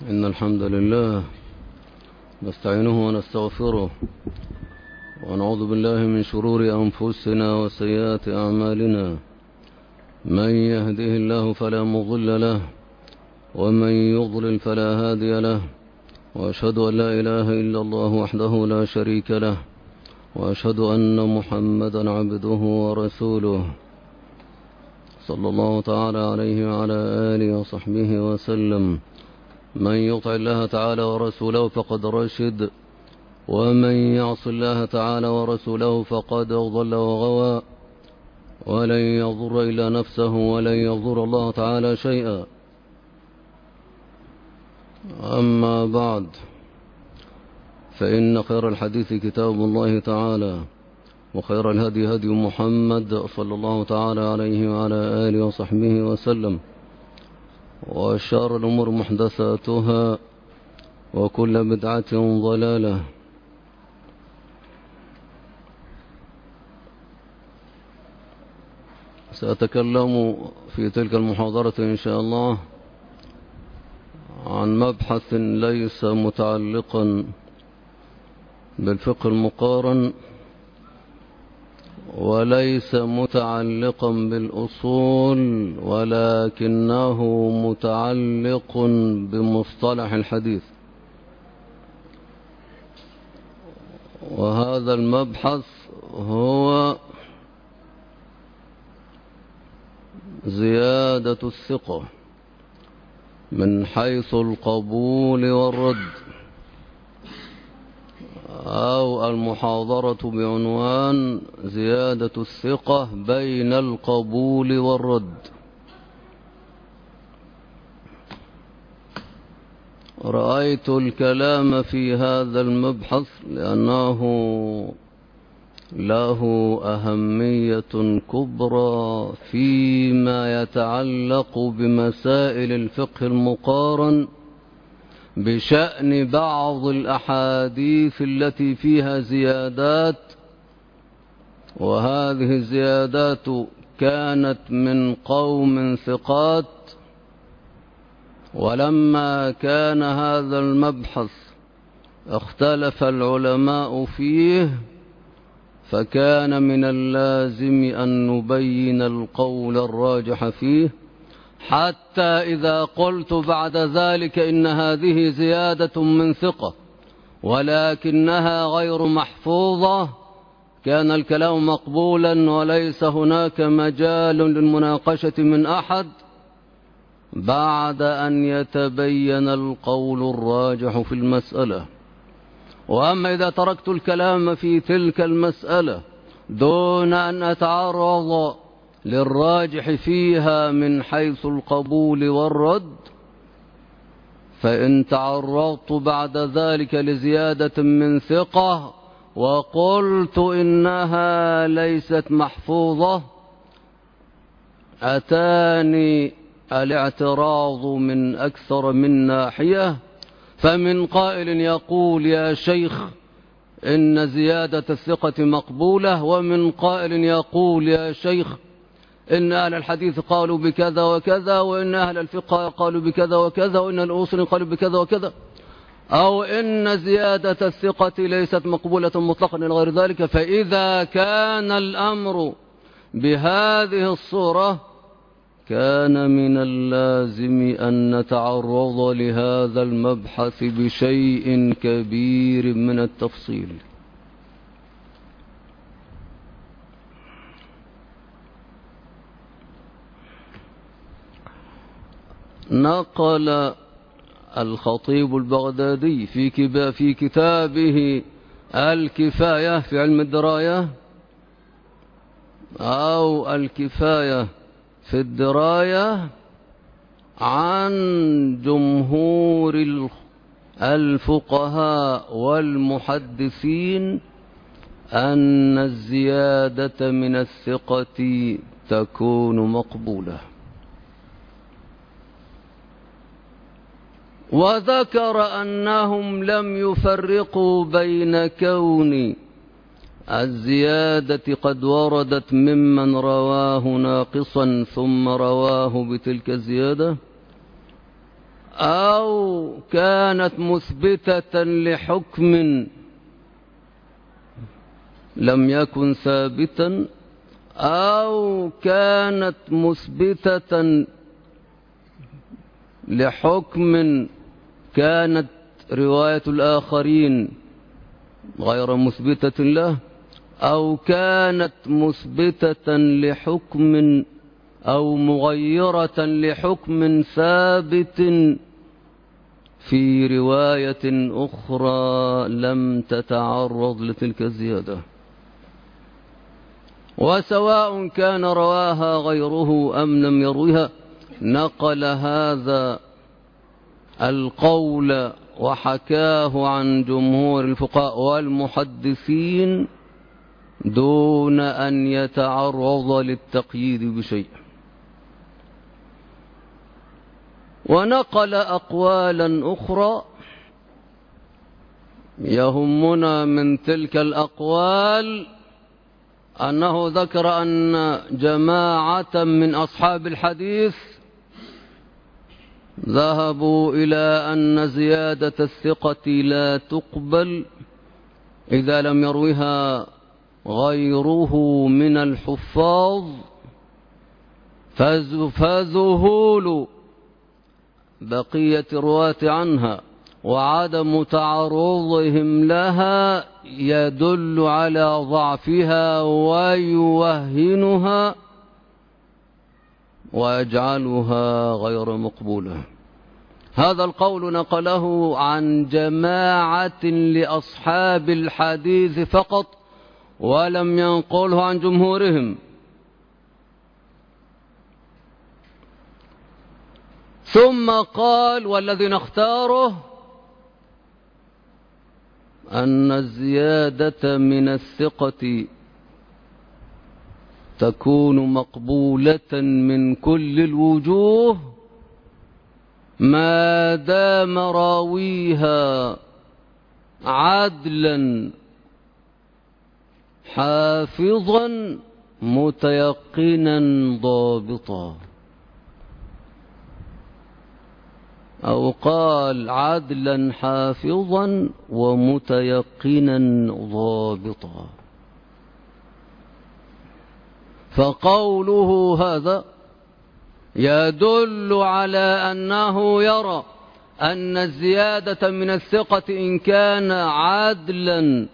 إن الحمد لله نستعينه ونستغفره ونعوذ بالله من شرور أنفسنا وسيئات أعمالنا. من يهده الله فلا مضل له ومن يضلل فلا هادي له، وأشهد أن لا إله إلا الله وحده لا شريك له، وأشهد أن محمدا عبده ورسوله صلى الله تعالى عليه وعلى آله وصحبه وسلم. من يطع الله تعالى ورسوله فقد رشد، ومن يعص الله تعالى ورسوله فقد ضل وغوى، ولن يضر إلا نفسه ولن يضر الله تعالى شيئا. أما بعد، فإن خير الحديث كتاب الله تعالى، وخير الهدي هدي محمد صلى الله تعالى عليه وعلى آله وصحبه وسلم، وشر الأمور محدثاتها، وكل بدعة ضلالة. سأتكلم في تلك المحاضرة إن شاء الله عن مبحث ليس متعلقا بالفقه المقارن، وليس متعلقا بالأصول، ولكنه متعلق بمصطلح الحديث. وهذا المبحث هو زيادة الثقة من حيث القبول والرد، أو المحاضرة بعنوان زيادة الثقة بين القبول والرد. رأيت الكلام في هذا المبحث لأنه له أهمية كبرى فيما يتعلق بمسائل الفقه المقارن، بشأن بعض الأحاديث التي فيها زيادات، وهذه الزيادات كانت من قوم ثقات. ولما كان هذا المبحث اختلف العلماء فيه، فكان من اللازم أن نبين القول الراجح فيه، حتى إذا قلت بعد ذلك إن هذه زيادة من ثقة ولكنها غير محفوظة، كان الكلام مقبولا وليس هناك مجال للمناقشة من أحد بعد أن يتبين القول الراجح في المسألة. وأما إذا تركت الكلام في تلك المسألة دون أن أتعرض للراجح فيها من حيث القبول والرد، فإن تعرضت بعد ذلك لزيادة من ثقة وقلت إنها ليست محفوظة، أتاني الاعتراض من أكثر من ناحية. فمن قائل يقول يا شيخ إن زيادة الثقة مقبولة، ومن قائل يقول يا شيخ إن أهل الحديث قالوا بكذا وكذا، وإن أهل الفقه قالوا بكذا وكذا، وإن الأصول قالوا بكذا وكذا، أو إن زيادة الثقة ليست مقبولة مطلقا إلى غير ذلك. فإذا كان الأمر بهذه الصورة، كان من اللازم أن نتعرض لهذا المبحث بشيء كبير من التفصيل. نقل الخطيب البغدادي في كتابه الكفاية في علم الدراية، أو الكفاية في الدراية، عن جمهور الفقهاء والمحدثين أن الزيادة من الثقة تكون مقبولة. وذكر أنهم لم يفرقوا بين كون الزيادة قد وردت ممن رواه ناقصا ثم رواه بتلك الزيادة، أو كانت مثبتة لحكم لم يكن ثابتا، أو كانت مثبتة لحكم كانت رواية الآخرين غير مثبتة له، أو كانت مثبتة لحكم أو مغيرة لحكم ثابت في رواية أخرى لم تتعرض لتلك الزيادة. وسواء كان رواها غيره أم لم يروها، نقل هذا القول وحكاه عن جمهور الفقهاء والمحدثين دون أن يتعرض للتقييد بشيء. ونقل أقوالا أخرى يهمنا من تلك الأقوال أنه ذكر أن جماعة من أصحاب الحديث ذهبوا إلى أن زيادة الثقة لا تقبل إذا لم يروها غيره من الحفاظ، فذهول بقية الرواة عنها وعدم تعرضهم لها يدل على ضعفها ويوهنها ويجعلها غير مقبولة. هذا القول نقله عن جماعة لأصحاب الحديث فقط، ولم ينقله عن جمهورهم. ثم قال: والذي نختاره أن الزيادة من الثقة تكون مقبولة من كل الوجوه ما دام راويها عدلا حافظا متيقنا ضابطا، أو قال عدلا حافظا ومتيقنا ضابطا. فقوله هذا يدل على أنه يرى أن الزيادة من الثقة إن كان عدلا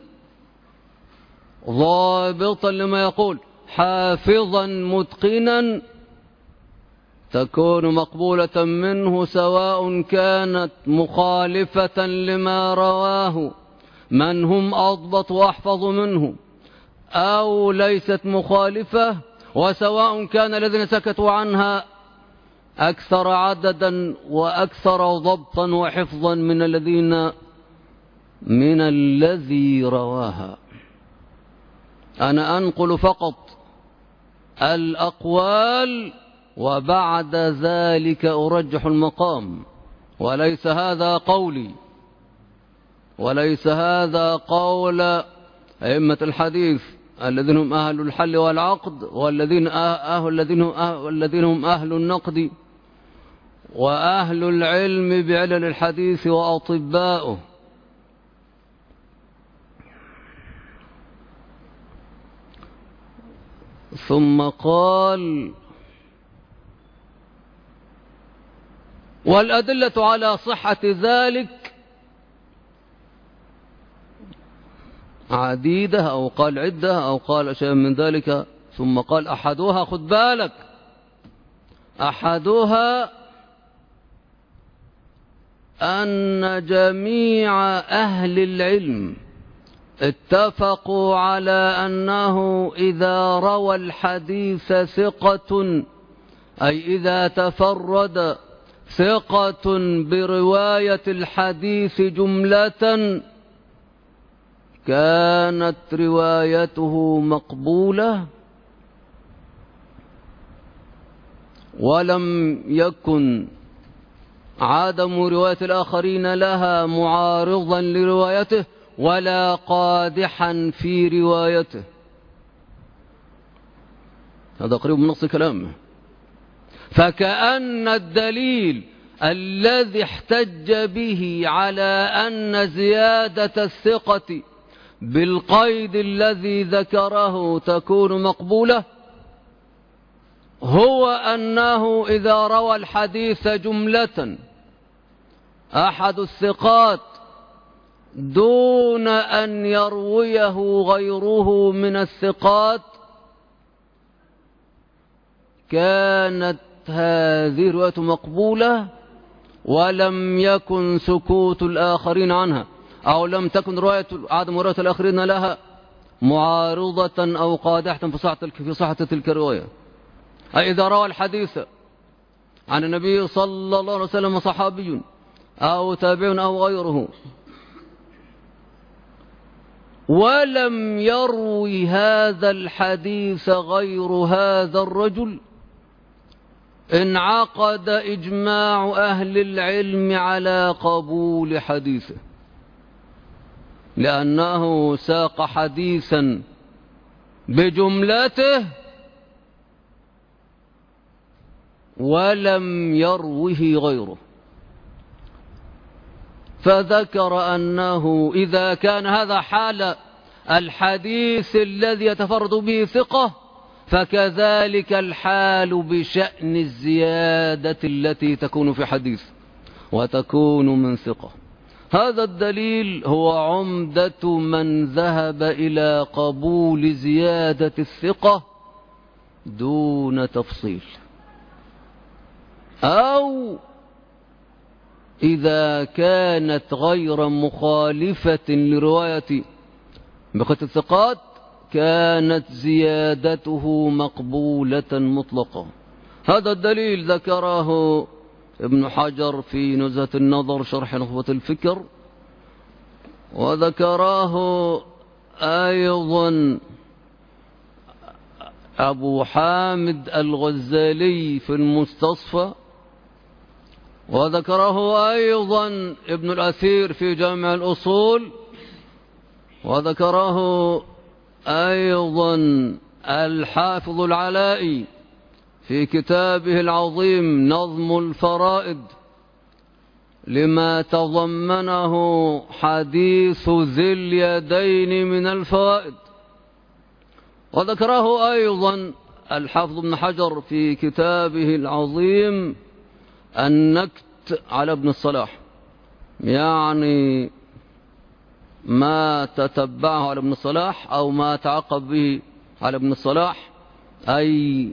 ضابطا لما يقول حافظا متقنا تكون مقبولة منه، سواء كانت مخالفة لما رواه من هم أضبط وأحفظ منه أو ليست مخالفة، وسواء كان الذين سكتوا عنها أكثر عددا وأكثر ضبطا وحفظا من الذي رواها. أنا أنقل فقط الأقوال وبعد ذلك أرجح المقام، وليس هذا قولي وليس هذا قول أئمة الحديث الذين هم أهل الحل والعقد والذين هم أهل النقد وأهل العلم بعلل الحديث وأطباؤه. ثم قال: والأدلة على صحة ذلك عديدة، أو قال عدة، أو قال شيء من ذلك. ثم قال: أحدها، خد بالك، أحدها أن جميع أهل العلم اتفقوا على أنه إذا روى الحديث ثقة، أي إذا تفرد ثقة برواية الحديث جملة، كانت روايته مقبولة، ولم يكن عدم رواية الآخرين لها معارضا لروايته ولا قادحا في روايته. هذا قريب من نص كلامه. فكأن الدليل الذي احتج به على أن زيادة الثقة بالقيد الذي ذكره تكون مقبولة هو أنه إذا روى الحديث جملة أحد الثقات دون أن يرويه غيره من الثقات كانت هذه الرواية مقبولة ولم يكن سكوت الآخرين عنها، أو لم تكن عدم رواية الآخرين لها معارضة أو قادحة في صحة تلك الرواية. أي إذا روى الحديث عن النبي صلى الله عليه وسلم صحابي أو تابع أو غيره ولم يروي هذا الحديث غير هذا الرجل انعقد إجماع أهل العلم على قبول حديثه، لأنه ساق حديثا بجملته ولم يروه غيره. فذكر أنه إذا كان هذا حال الحديث الذي يتفرد به ثقة فكذلك الحال بشأن الزيادة التي تكون في حديث وتكون من ثقة. هذا الدليل هو عمدة من ذهب إلى قبول زيادة الثقة دون تفصيل، أو إذا كانت غير مخالفة لرواية بقية الثقات كانت زيادته مقبولة مطلقة. هذا الدليل ذكره ابن حجر في نزهة النظر شرح نخبة الفكر، وذكراه أيضا أبو حامد الغزالي في المستصفى، وذكره أيضا ابن الأثير في جامع الأصول، وذكره أيضا الحافظ العلائي في كتابه العظيم نظم الفرائد لما تضمنه حديث ذي اليدين من الفوائد، وذكره أيضا الحافظ ابن حجر في كتابه العظيم النكت على ابن الصلاح، يعني ما تتبعه على ابن الصلاح أو ما تعقب به على ابن الصلاح، أي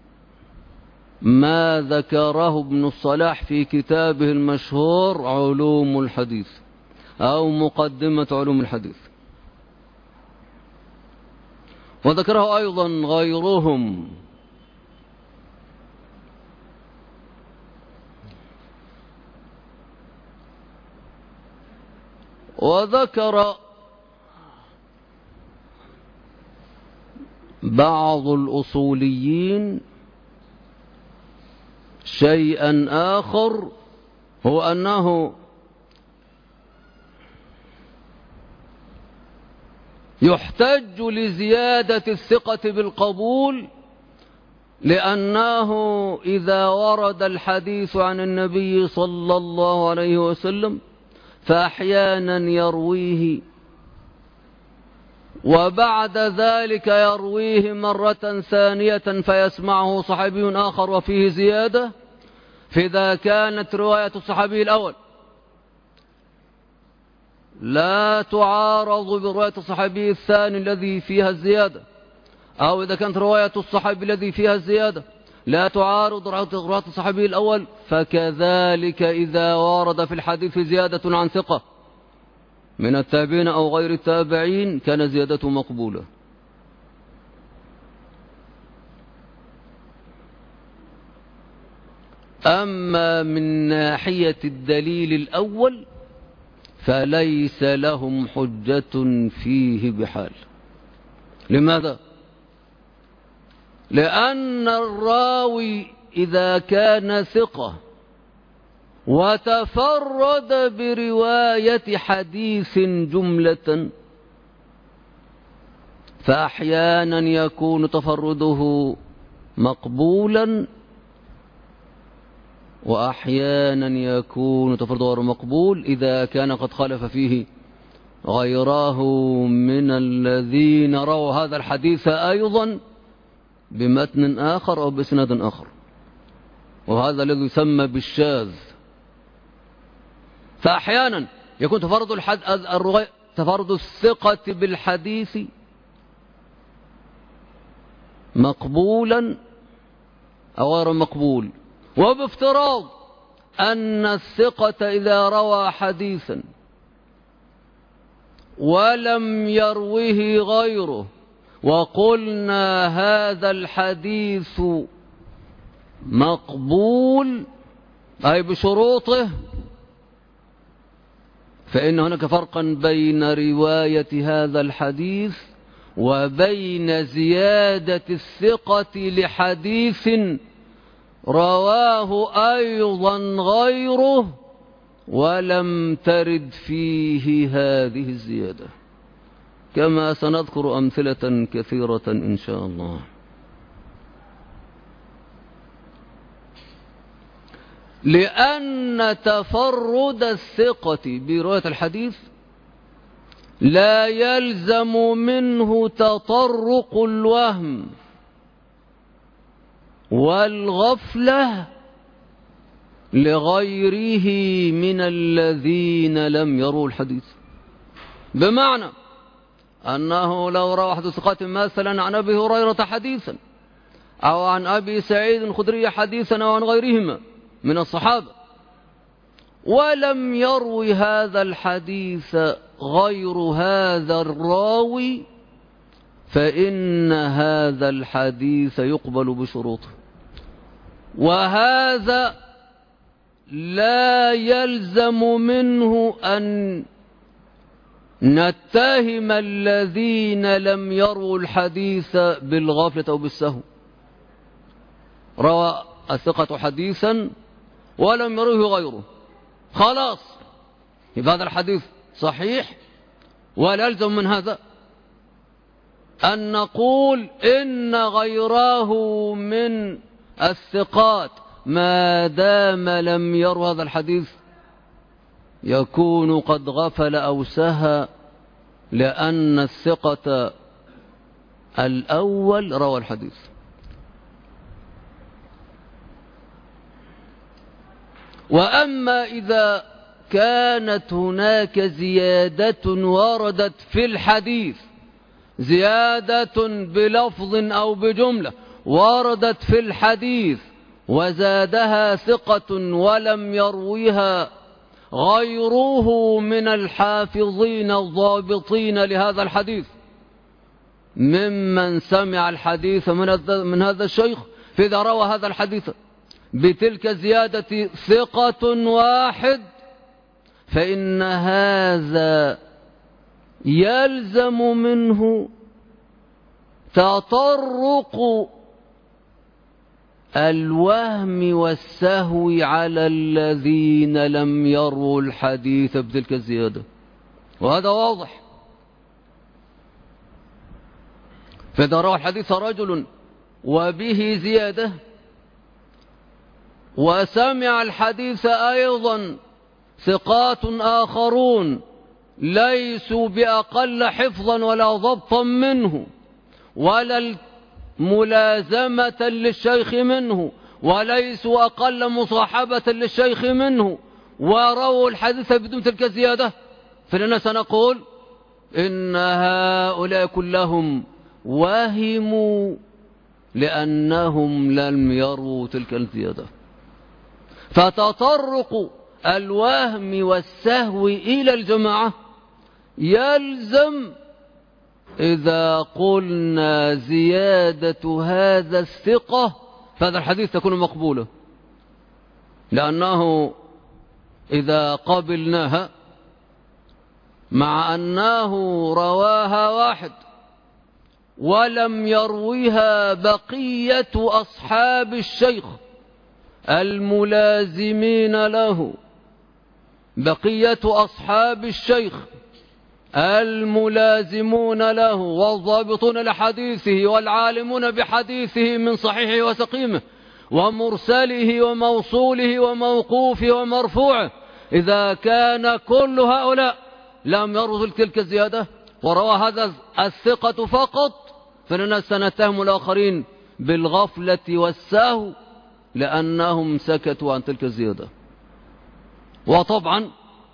ما ذكره ابن الصلاح في كتابه المشهور علوم الحديث أو مقدمة علوم الحديث. وذكره أيضا غيرهم وذكر بعض الأصوليين شيئا آخر، هو أنه يحتج لزيادة الثقة بالقبول لأنه إذا ورد الحديث عن النبي صلى الله عليه وسلم فأحيانا يرويه وبعد ذلك يرويه مرة ثانية فيسمعه صحابي آخر وفيه زيادة، فإذا كانت رواية الصحابي الأول لا تعارض برواية الصحابي الثاني الذي فيها الزيادة، أو إذا كانت رواية الصحابي الذي فيها الزيادة لا تعارض رواية الصحابي الأول، فكذلك إذا ورد في الحديث زيادة عن ثقة من التابعين أو غير التابعين كان زيادته مقبولة. أما من ناحية الدليل الأول فليس لهم حجة فيه بحال. لماذا؟ لأن الراوي إذا كان ثقة وتفرد برواية حديث جملة فأحيانا يكون تفرده مقبولا، وأحيانا يكون تفرد غير مقبول إذا كان قد خالف فيه غيره من الذين رووا هذا الحديث أيضا بمتن آخر أو بإسناد آخر، وهذا الذي يسمى بالشاذ. فأحيانا يكون تفرد الثقة بالحديث مقبولا أو غير مقبول، وبافتراض أن الثقة إذا روى حديثا ولم يروه غيره وقلنا هذا الحديث مقبول أي بشروطه، فإن هناك فرقا بين رواية هذا الحديث وبين زيادة الثقة لحديث رواه أيضا غيره ولم ترد فيه هذه الزيادة، كما سنذكر أمثلة كثيرة إن شاء الله. لأن تفرد الثقة برواية الحديث لا يلزم منه تطرق الوهم والغفلة لغيره من الذين لم يروا الحديث. بمعنى أنه لو روى أحد الثقات مثلا عن أبي هريرة حديثا أو عن أبي سعيد الخدري حديثا أو عن غيرهما من الصحابة ولم يروي هذا الحديث غير هذا الراوي، فإن هذا الحديث يقبل بشروطه، وهذا لا يلزم منه أن نتهم الذين لم يروا الحديث بالغفلة أو بالسهو. روى الثقة حديثا ولم يروه غيره، خلاص يبقى هذا الحديث صحيح، ولا يلزم من هذا أن نقول إن غيره من الثقات ما دام لم يروا هذا الحديث يكون قد غفل أو سهى، لأن الثقة الأول روى الحديث. وأما إذا كانت هناك زيادة وردت في الحديث، زيادة بلفظ أو بجملة وردت في الحديث وزادها ثقة ولم يرويها غيره من الحافظين الضابطين لهذا الحديث ممن سمع الحديث من هذا الشيخ، فإذا روى هذا الحديث بتلك الزيادة ثقة واحد، فإن هذا يلزم منه تطرق الوهم والسهو على الذين لم يروا الحديث بتلك الزيادة، وهذا واضح. فإذا روى الحديث رجل وبه زيادة وسمع الحديث أيضا ثقات آخرون ليسوا بأقل حفظا ولا ضبطا منه ولا ملازمة للشيخ منه وليسوا أقل مصاحبة للشيخ منه ورووا الحديث بدون تلك الزيادة، فلنا سنقول إن هؤلاء كلهم وهموا لأنهم لم يروا تلك الزيادة. فتطرق الوهم والسهو إلى الجماعة يلزم إذا قلنا زيادة هذا الثقة فهذا الحديث تكون مقبولة، لأنه إذا قبلناها مع أنه رواها واحد ولم يرويها بقية أصحاب الشيخ الملازمين له، بقية أصحاب الشيخ الملازمون له والضابطون لحديثه والعالمون بحديثه من صحيحه وسقيمه ومرسله وموصوله وموقوفه ومرفوعه، إذا كان كل هؤلاء لم يروا تلك الزيادة وروى هذا الثقة فقط، فإننا سنتهم الآخرين بالغفلة والسهو لأنهم سكتوا عن تلك الزيادة. وطبعا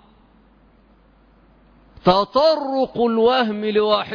تطرق الوهم لواحد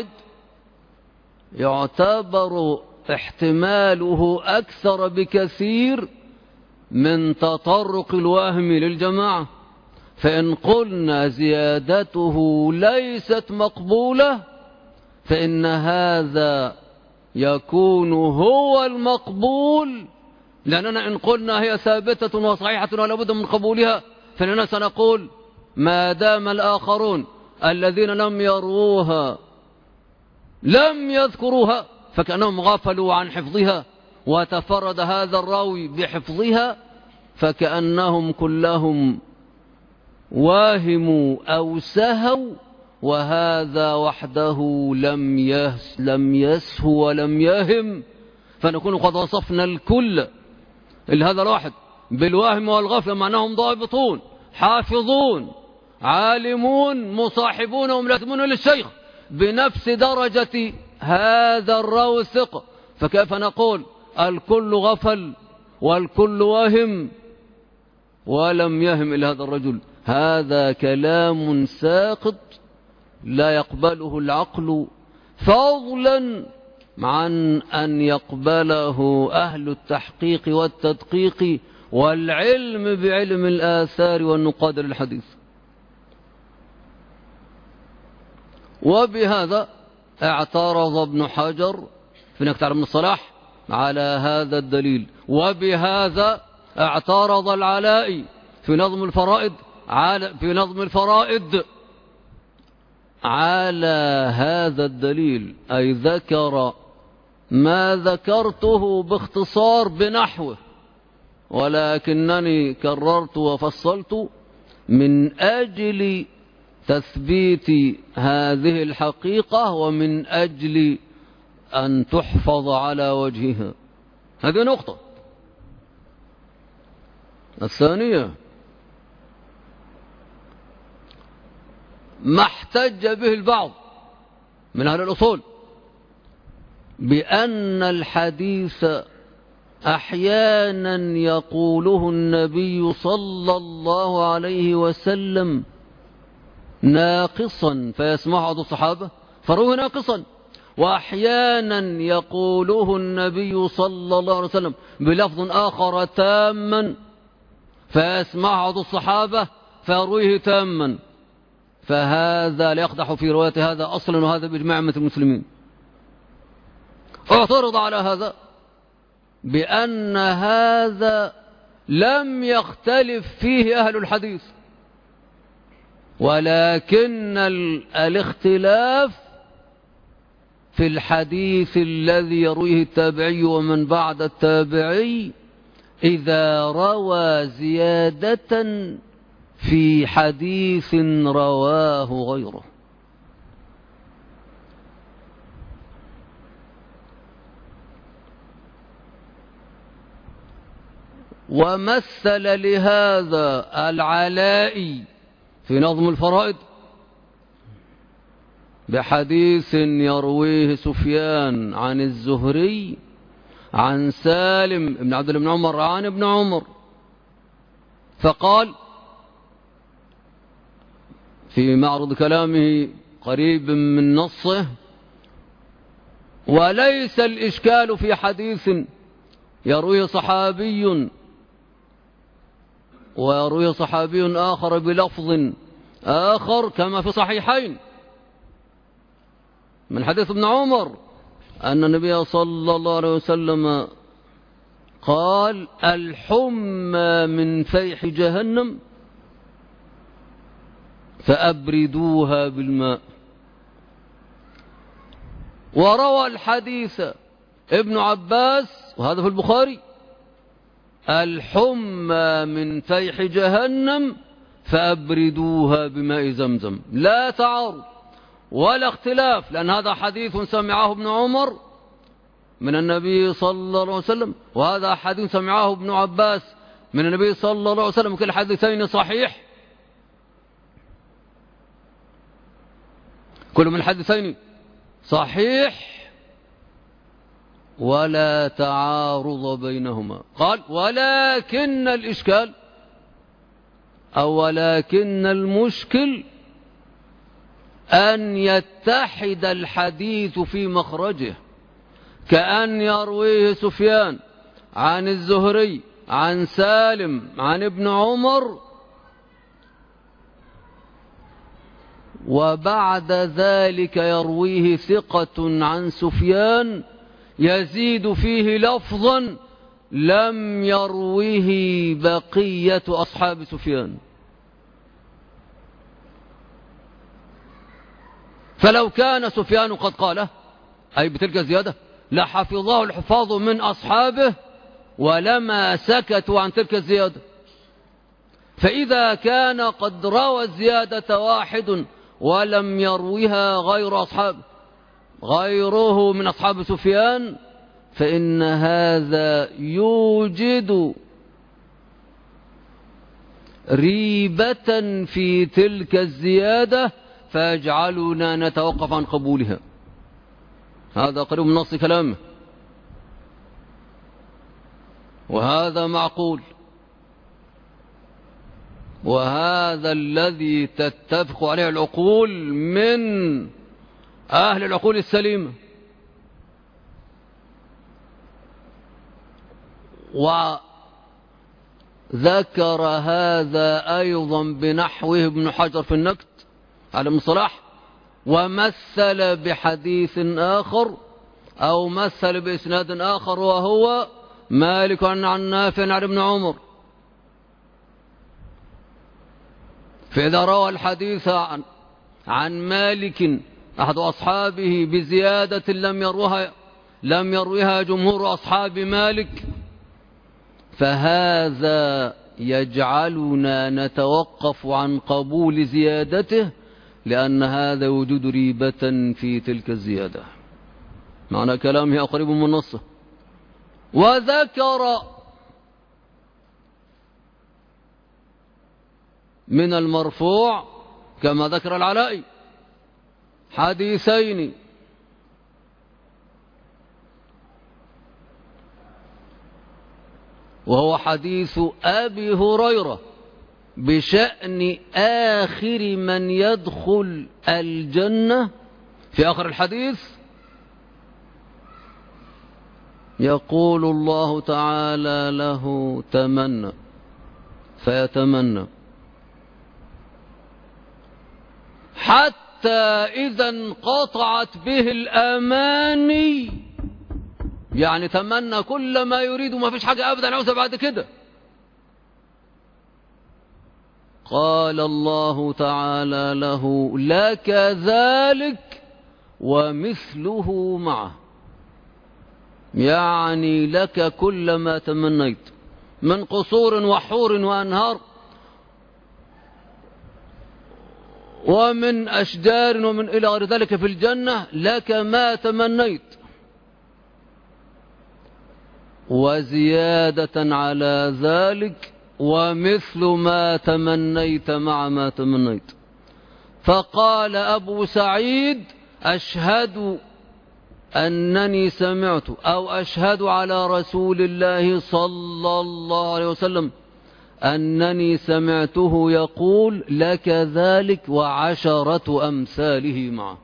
يعتبر احتماله أكثر بكثير من تطرق الوهم للجماعة، فإن قلنا زيادته ليست مقبولة فإن هذا يكون هو المقبول، لأننا إن قلنا هي ثابتة وصحيحة ولا بد من قبولها فإننا سنقول ما دام الآخرون الذين لم يروها لم يذكروها فكأنهم غفلوا عن حفظها، وتفرد هذا الراوي بحفظها فكأنهم كلهم واهموا أو سهوا، وهذا وحده لم يسهو ولم يهم، فنكون قد وصفنا الكل هذا الواحد بالوهم والغفلة، معناهم ضابطون حافظون عالمون مصاحبون وملازمون للشيخ بنفس درجة هذا الراوي الثقة، فكيف نقول الكل غفل والكل واهم ولم يهم إلى هذا الرجل؟ هذا كلام ساقط لا يقبله العقل، فضلا عن أن يقبله أهل التحقيق والتدقيق والعلم بعلم الآثار والنقاد للحديث. وبهذا اعترض ابن حجر في نكتة من الصلاح على هذا الدليل، وبهذا اعترض العلائي في نظم الفرائد على هذا الدليل، أي ذكر ما ذكرته باختصار بنحوه، ولكنني كررت وفصلت من أجل تثبيت هذه الحقيقة ومن أجل أن تحفظ على وجهها. هذه نقطة. الثانية ما احتج به البعض من أهل الأصول بأن الحديث أحيانا يقوله النبي صلى الله عليه وسلم ناقصا فيسمع بعض الصحابة فروه ناقصا، وأحيانا يقوله النبي صلى الله عليه وسلم بلفظ آخر تاما فيسمع بعض الصحابة فيرويه تاما، فهذا لا يقدح في رواية هذا أصلا، وهذا بإجماع عامة المسلمين. اعترض على هذا بأن هذا لم يختلف فيه أهل الحديث، ولكن الاختلاف في الحديث الذي يرويه التابعي ومن بعد التابعي إذا روى زيادة في حديث رواه غيره. ومثل لهذا العلائي في نظم الفرائد بحديث يرويه سفيان عن الزهري عن سالم بن عبد الله بن عمر عن ابن عمر، فقال في معرض كلامه قريب من نصه: وليس الإشكال في حديث يرويه صحابي ويرويه صحابي آخر بلفظ آخر كما في صحيحين من حديث ابن عمر أن النبي صلى الله عليه وسلم قال: الحمى من فيح جهنم فأبردوها بالماء. وروى الحديث ابن عباس وهذا في البخاري: الحمى من فيح جهنم فأبردوها بماء زمزم. لا تعارض ولا اختلاف، لأن هذا حديث سمعه ابن عمر من النبي صلى الله عليه وسلم، وهذا حديث سمعه ابن عباس من النبي صلى الله عليه وسلم، كل حديثين صحيح، كل من الحديثين صحيح ولا تعارض بينهما. قال ولكن الإشكال أو ولكن المشكل أن يتحد الحديث في مخرجه، كأن يرويه سفيان عن الزهري عن سالم عن ابن عمر، وبعد ذلك يرويه ثقة عن سفيان يزيد فيه لفظا لم يروه بقية أصحاب سفيان. فلو كان سفيان قد قاله أي بتلك الزيادة لحفظه الحفاظ من أصحابه ولما سكتوا عن تلك الزيادة. فإذا كان قد روى الزيادة واحد ولم يروها غيره من أصحاب سفيان، فإن هذا يوجد ريبة في تلك الزيادة فيجعلنا نتوقف عن قبولها. هذا قريب من نص كلامه، وهذا معقول، وهذا الذي تتفق عليه العقول من أهل العقول السليمة. وذكر هذا أيضا بنحوه ابن حجر في النكت على المصطلح، ومثل بحديث آخر أو مثل بإسناد آخر وهو مالك عن نافع عن ابن عمر. فإذا روى الحديث عن مالك أحد أصحابه بزيادة لم يروها جمهور أصحاب مالك، فهذا يجعلنا نتوقف عن قبول زيادته، لأن هذا وجود ريبة في تلك الزيادة. معنى كلامه قريب من نصه. وذكر من المرفوع كما ذكر العلائي حديثين، وهو حديث أبي هريرة بشأن آخر من يدخل الجنة. في آخر الحديث يقول الله تعالى له تمنى فيتمنى حتى إذا انقطعت به الآماني، يعني تمنى كل ما يريد وما فيش حاجة أبدا عاوزها بعد كده. قال الله تعالى له لك ذلك ومثله معه، يعني لك كل ما تمنيت من قصور وحور وأنهار ومن أشجار ومن إلى غير ذلك في الجنة، لك ما تمنيت، وزيادة على ذلك ومثل ما تمنيت مع ما تمنيت. فقال أبو سعيد أشهد أنني سمعت أو أشهد على رسول الله صلى الله عليه وسلم أنني سمعته يقول لك ذلك وعشرة أمثاله معه.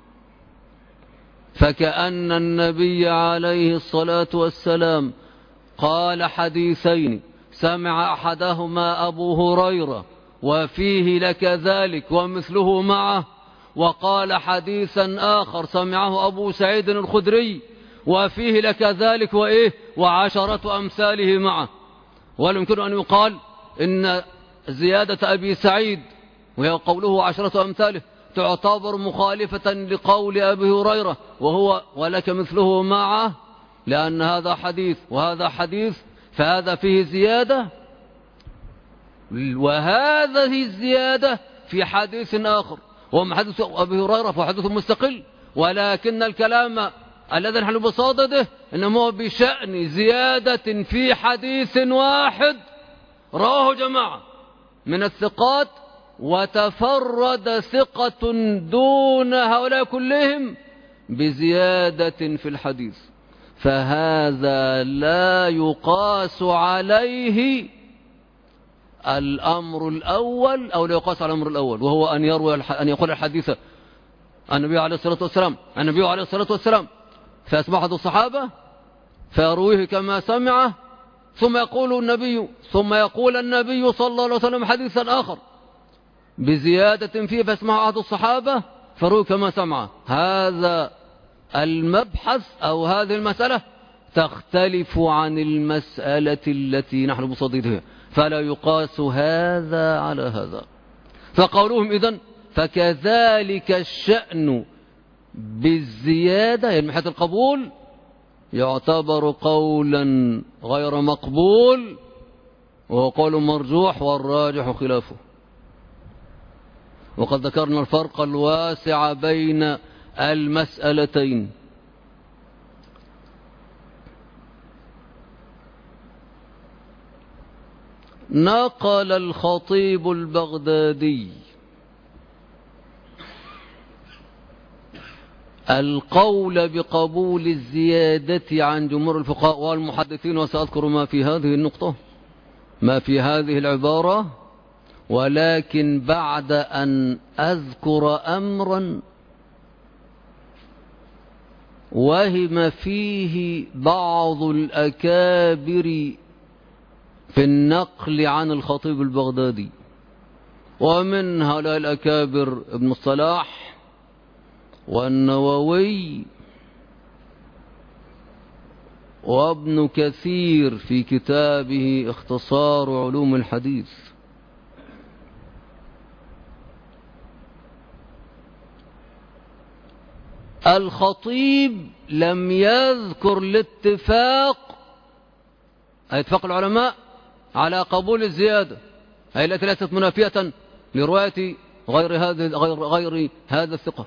فكأن النبي عليه الصلاة والسلام قال حديثين، سمع أحدهما أبو هريرة وفيه لك ذلك ومثله معه، وقال حديثا آخر سمعه أبو سعيد الخدري وفيه لك ذلك وعشرة أمثاله معه. ولا يمكن أن يقال إن زيادة أبي سعيد وهي قوله عشرة أمثاله تعتبر مخالفة لقول أبي هريرة وهو ولك مثله معه، لأن هذا حديث وهذا حديث، فهذا فيه زيادة وهذه الزيادة في حديث آخر وهم حديث أبي هريرة فحديث مستقل، ولكن الكلام الذي نحن بصدده إنما هو بشأن زيادة في حديث واحد رواه جماعة من الثقات، وتفرد ثقة دون هؤلاء كلهم بزيادة في الحديث، فهذا لا يقاس عليه الأمر الأول، أو لا يقاس على الأمر الأول، وهو أن يقول الحديث النبي عليه الصلاة والسلام فيسمع أحد الصحابة فيرويه كما سمعه، ثم يقول النبي صلى الله عليه وسلم حديثا آخر بزيادة فيه فيسمع أحد الصحابة فيرويه كما سمعه. هذا المبحث أو هذه المسألة تختلف عن المسألة التي نحن بصددها، فلا يقاس هذا على هذا. فقولهم إذن فكذلك الشأن بالزيادة يعني من حيث القبول يعتبر قولا غير مقبول، وهو قول مرجوح والراجح خلافه. وقد ذكرنا الفرق الواسع بين المسألتين. نقل الخطيب البغدادي القول بقبول الزيادة عن جمهور الفقهاء والمحدثين، وسأذكر ما في هذه النقطة، ما في هذه العبارة، ولكن بعد أن أذكر أمرا وهم فيه بعض الأكابر في النقل عن الخطيب البغدادي، ومن هؤلاء الأكابر ابن الصلاح والنووي وابن كثير في كتابه اختصار علوم الحديث. الخطيب لم يذكر الاتفاق، أي اتفاق العلماء على قبول الزيادة، أي التي ليست منافية لرواية غير هذا الثقة،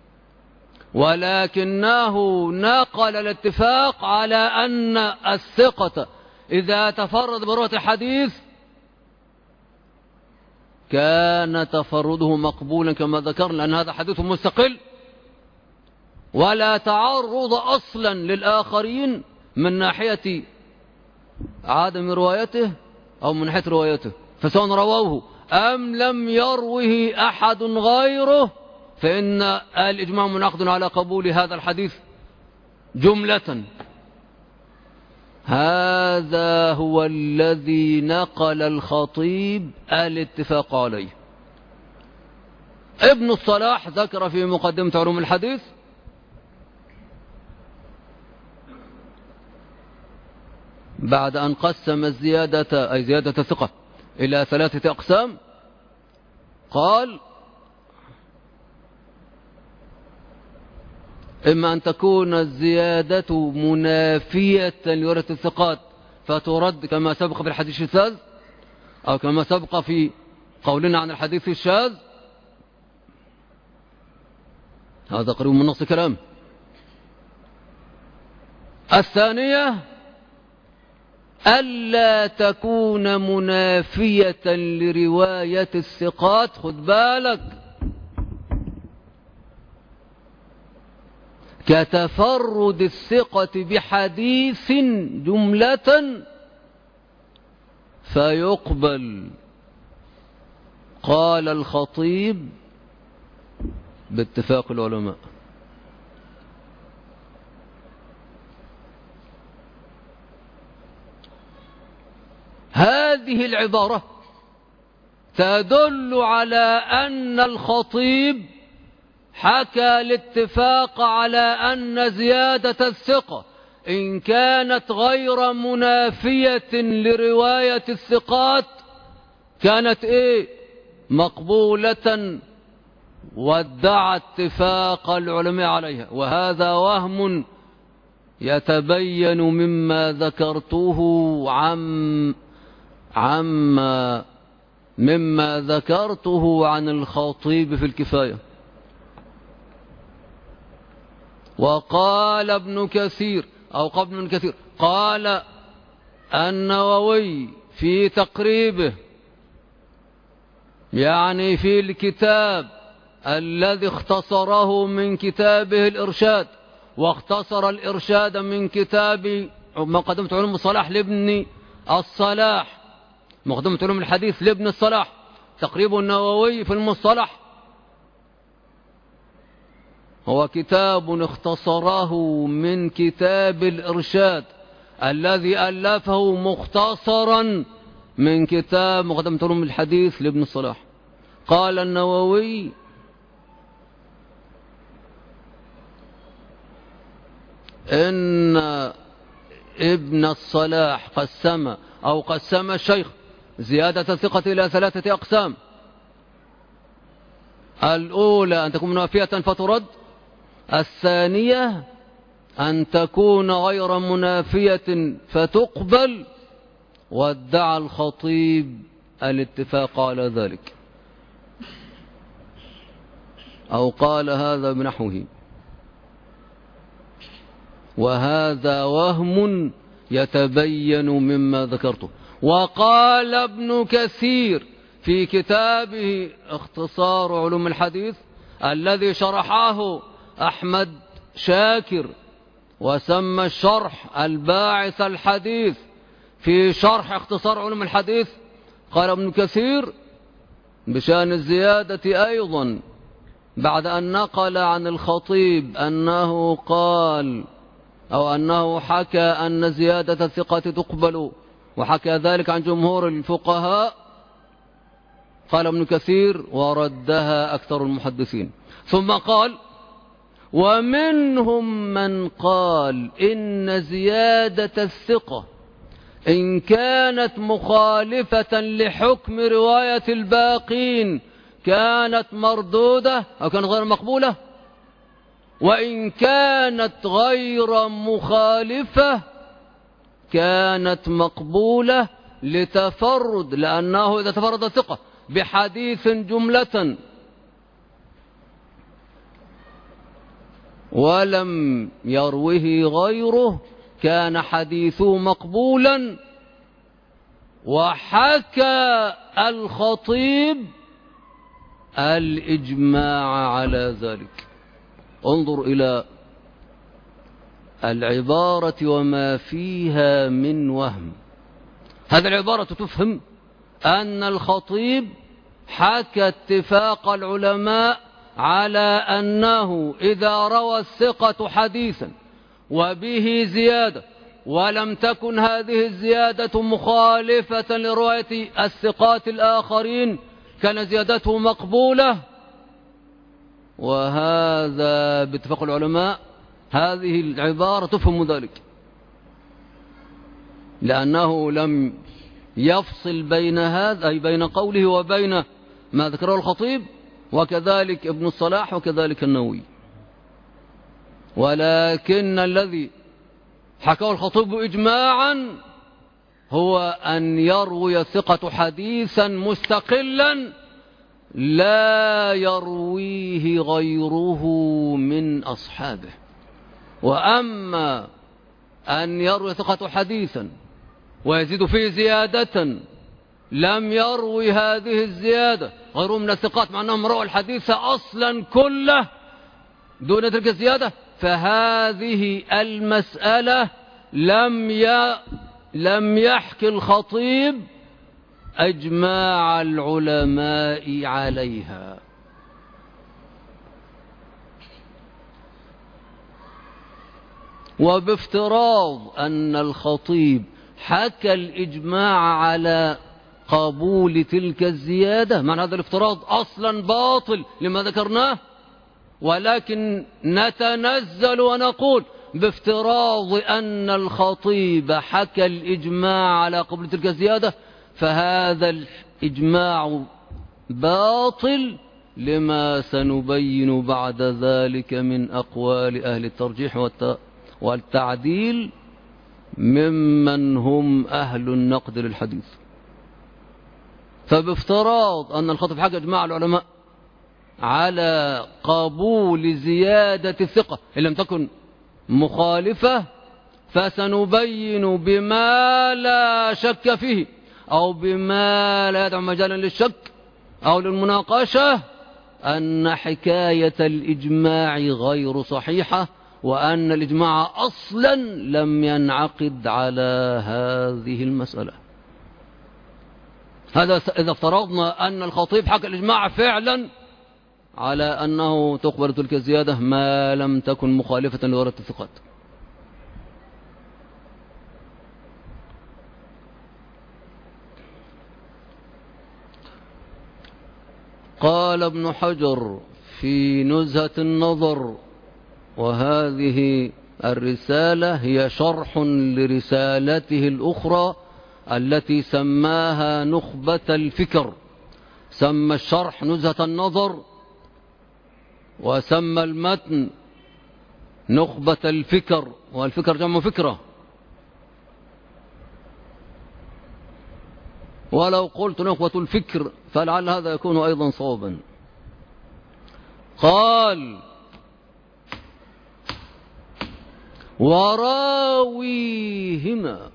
ولكنه نقل الاتفاق على أن الثقة إذا تفرد برواية الحديث كان تفرده مقبولا كما ذكرنا، لأن هذا حديث مستقل ولا تعرض أصلا للآخرين من ناحية عدم روايته أو من ناحية روايته، فسواء رووه أم لم يروه أحد غيره فإن الإجماع منعقد على قبول هذا الحديث جملة. هذا هو الذي نقل الخطيب الاتفاق عليه. ابن الصلاح ذكر في مقدمة علوم الحديث بعد أن قسم الزيادة أي زيادة الثقة إلى 3 أقسام، قال إما أن تكون الزيادة منافية لورثة الثقات فترد كما سبق في الحديث الشاذ، أو كما سبق في قولنا عن الحديث الشاذ، هذا قريب من نص كلام. الثانية ألا تكون منافية لرواية الثقات، خد بالك، كتفرد الثقة بحديث جملة فيقبل. قال الخطيب باتفاق العلماء. هذه العبارة تدل على أن الخطيب حكى الاتفاق على أن زيادة الثقة إن كانت غير منافية لرواية الثقات كانت مقبولة، وادعى اتفاق العلماء عليها. وهذا وهم يتبين مما ذكرته مما ذكرته عن الخطيب في الكفاية. وقال ابن كثير أو قبل ابن كثير قال النووي في تقريبه، يعني في الكتاب الذي اختصره من كتابه الإرشاد، واختصر الإرشاد من كتاب مقدمة علوم الصلاح لابن الصلاح، مقدمة علوم الحديث لابن الصلاح، تقريب النووي في المصطلح هو كتاب اختصره من كتاب الإرشاد الذي ألفه مختصرا من كتاب مقدمة علوم الحديث لابن الصلاح. قال النووي إن ابن الصلاح قسم الشيخ زيادة الثقة إلى 3 أقسام: الأولى أن تكون منافية فترد، الثانية أن تكون غير منافية فتقبل، وادعى الخطيب الاتفاق على ذلك، أو قال هذا بنحوه، وهذا وهم يتبين مما ذكرته. وقال ابن كثير في كتابه اختصار علوم الحديث الذي شرحه أحمد شاكر وسمى الشرح الباعث الحديث في شرح اختصار علوم الحديث، قال ابن كثير بشأن الزيادة أيضا بعد أن نقل عن الخطيب أنه قال أو أنه حكى أن زيادة الثقة تقبل، وحكى ذلك عن جمهور الفقهاء، قال ابن كثير وردها أكثر المحدثين. ثم قال ومنهم من قال إن زيادة الثقة إن كانت مخالفة لحكم رواية الباقين كانت مردودة أو كانت غير مقبولة، وإن كانت غير مخالفة كانت مقبولة لتفرد، لأنه إذا تفرد الثقة بحديث جملة ولم يروه غيره كان حديثه مقبولا. وحكى الخطيب الإجماع على ذلك. انظر إلى العبارة وما فيها من وهم. هذه العبارة تفهم أن الخطيب حكى اتفاق العلماء على أنه إذا روى الثقة حديثا وبه زيادة ولم تكن هذه الزيادة مخالفة لرواية الثقات الآخرين كان زيادته مقبولة. وهذا باتفاق العلماء هذه العبارة تفهم ذلك، لأنه لم يفصل بين هذا أي بين قوله وبين ما ذكره الخطيب، وكذلك ابن الصلاح وكذلك النووي. ولكن الذي حكاه الخطيب إجماعا هو أن يروي الثقة حديثا مستقلا لا يرويه غيره من أصحابه. وأما أن يروي ثقة حديثا ويزيد فيه زيادة لم يروي هذه الزيادة غيره من الثقات مع أنهم رأوا الحديث أصلا كله دون تلك الزيادة، فهذه المسألة لم يحكي الخطيب أجماع العلماء عليها. وبافتراض أن الخطيب حكى الإجماع على قبول تلك الزيادة، معنى هذا الافتراض أصلا باطل لما ذكرناه، ولكن نتنزل ونقول بافتراض أن الخطيب حكى الإجماع على قبول تلك الزيادة فهذا الإجماع باطل لما سنبين بعد ذلك من أقوال أهل الترجيح والتعديل ممن هم أهل النقد للحديث. فبافتراض أن الخطيب حكى إجماع العلماء على قبول زيادة الثقة إن لم تكن مخالفة، فسنبين بما لا شك فيه أو بما لا يدع مجالا للشك أو للمناقشة أن حكاية الإجماع غير صحيحة، وأن الإجماع أصلا لم ينعقد على هذه المسألة. هذا إذا افترضنا أن الخطيب حكى الإجماع فعلا على أنه تقبل تلك الزيادة ما لم تكن مخالفة لورد الثقات. قال ابن حجر في نزهة النظر: وهذه الرسالة هي شرح لرسالته الأخرى التي سماها نخبة الفكر. سمى الشرح نزهة النظر، وسمى المتن نخبة الفكر، والفكر جمع فكرة. ولو قلت نخبة الفكر فلعل هذا يكون أيضا صوابا. قال: وراويهما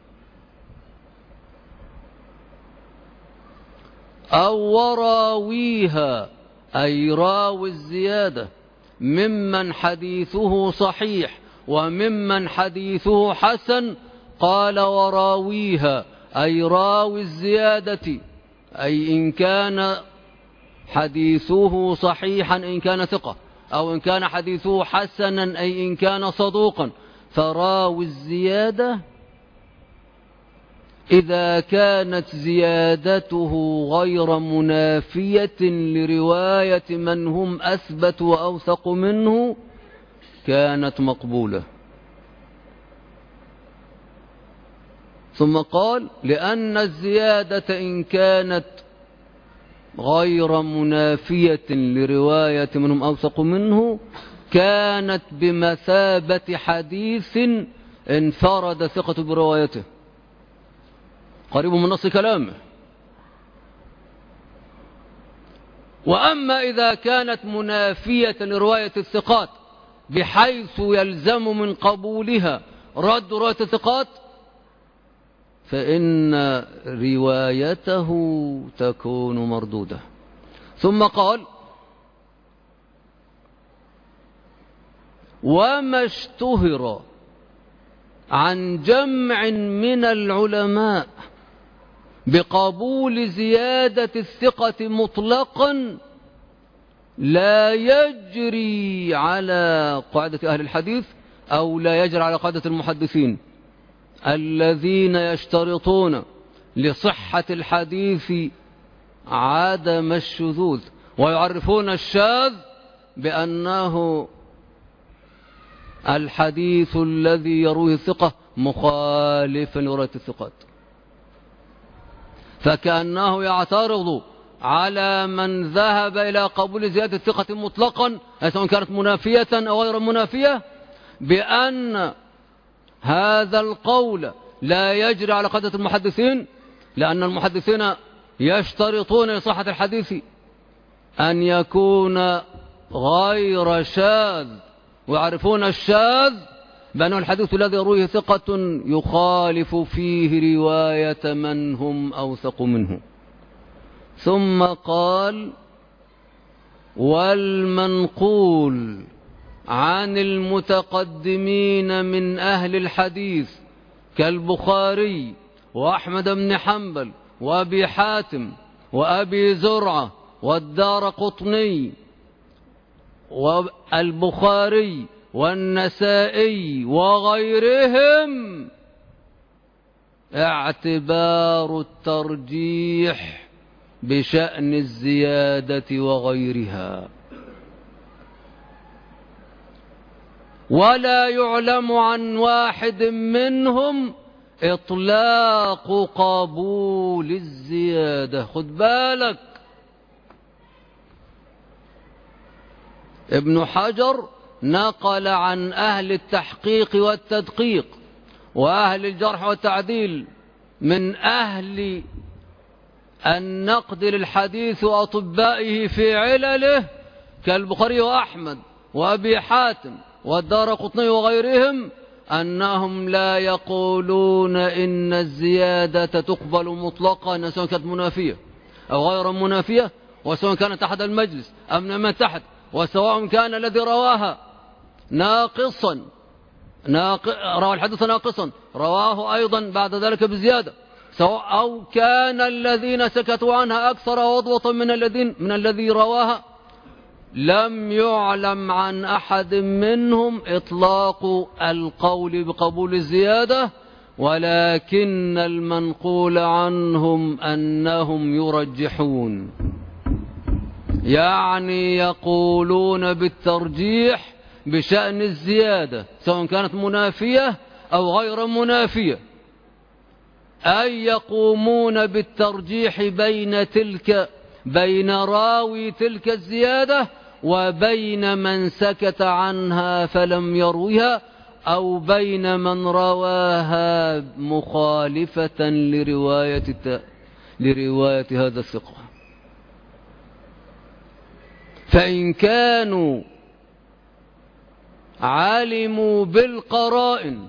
أو وراويها، أي راوي الزيادة، ممن حديثه صحيح وممن حديثه حسن. قال: وراويها أي راوي الزيادة، أي إن كان حديثه صحيحا إن كان ثقة، أو إن كان حديثه حسنا أي إن كان صدوقا. فراوي الزيادة إذا كانت زيادته غير منافية لرواية من هم أثبت وأوثق منه كانت مقبولة. ثم قال: لأن الزيادة إن كانت غير منافية لرواية من هم أوثق منه كانت بمثابة حديث انفرد ثقة بروايته. قريب من نص كلامه. وأما إذا كانت منافية لرواية الثقات بحيث يلزم من قبولها رد رواية الثقات فإن روايته تكون مردودة. ثم قال: وما اشتهر عن جمع من العلماء بقبول زيادة الثقة مطلقا لا يجري على قاعدة أهل الحديث أو لا يجري على قاعدة المحدثين الذين يشترطون لصحة الحديث عدم الشذوذ، ويعرفون الشاذ بأنه الحديث الذي يرويه الثقة مخالفا لرواية الثقات. فكأنه يعترض على من ذهب إلى قبول زيادة الثقة مطلقا سواء كانت منافية أو غير منافية بأن هذا القول لا يجري على قاعدة المحدثين، لأن المحدثين يشترطون لصحة الحديث أن يكون غير شاذ، ويعرفون الشاذ بأنه الحديث الذي يرويه ثقة يخالف فيه رواية من هم أوثق منه. ثم قال: والمنقول عن المتقدمين من أهل الحديث كالبخاري وأحمد بن حنبل وأبي حاتم وأبي زرعة والدارقطني والبخاري والنسائي وغيرهم اعتبار الترجيح بشأن الزيادة وغيرها، ولا يعلم عن واحد منهم إطلاق قبول الزيادة. خد بالك، ابن حجر نقل عن أهل التحقيق والتدقيق وأهل الجرح والتعديل من أهل النقد للحديث وأطبائه في علله كالبخاري وأحمد وأبي حاتم والدارقطني وغيرهم أنهم لا يقولون إن الزيادة تقبل مطلقا، سواء كانت منافية أو غير منافية، وسواء كانت تحت المجلس أم من تحت، وسواء كان الذي رواها ناقصا روى الحديث ناقصا رواه أيضا بعد ذلك بزيادة، سواء أو كان الذين سكتوا عنها أكثر وضوطا من الذي رواها. لم يعلم عن أحد منهم إطلاق القول بقبول الزيادة، ولكن المنقول عنهم أنهم يرجحون، يعني يقولون بالترجيح بشأن الزيادة سواء كانت منافية أو غير منافية، أي يقومون بالترجيح بين راوي تلك الزيادة وبين من سكت عنها فلم يروها، أو بين من رواها مخالفة لرواية هذا الثقة. فإن كانوا علموا بالقرائن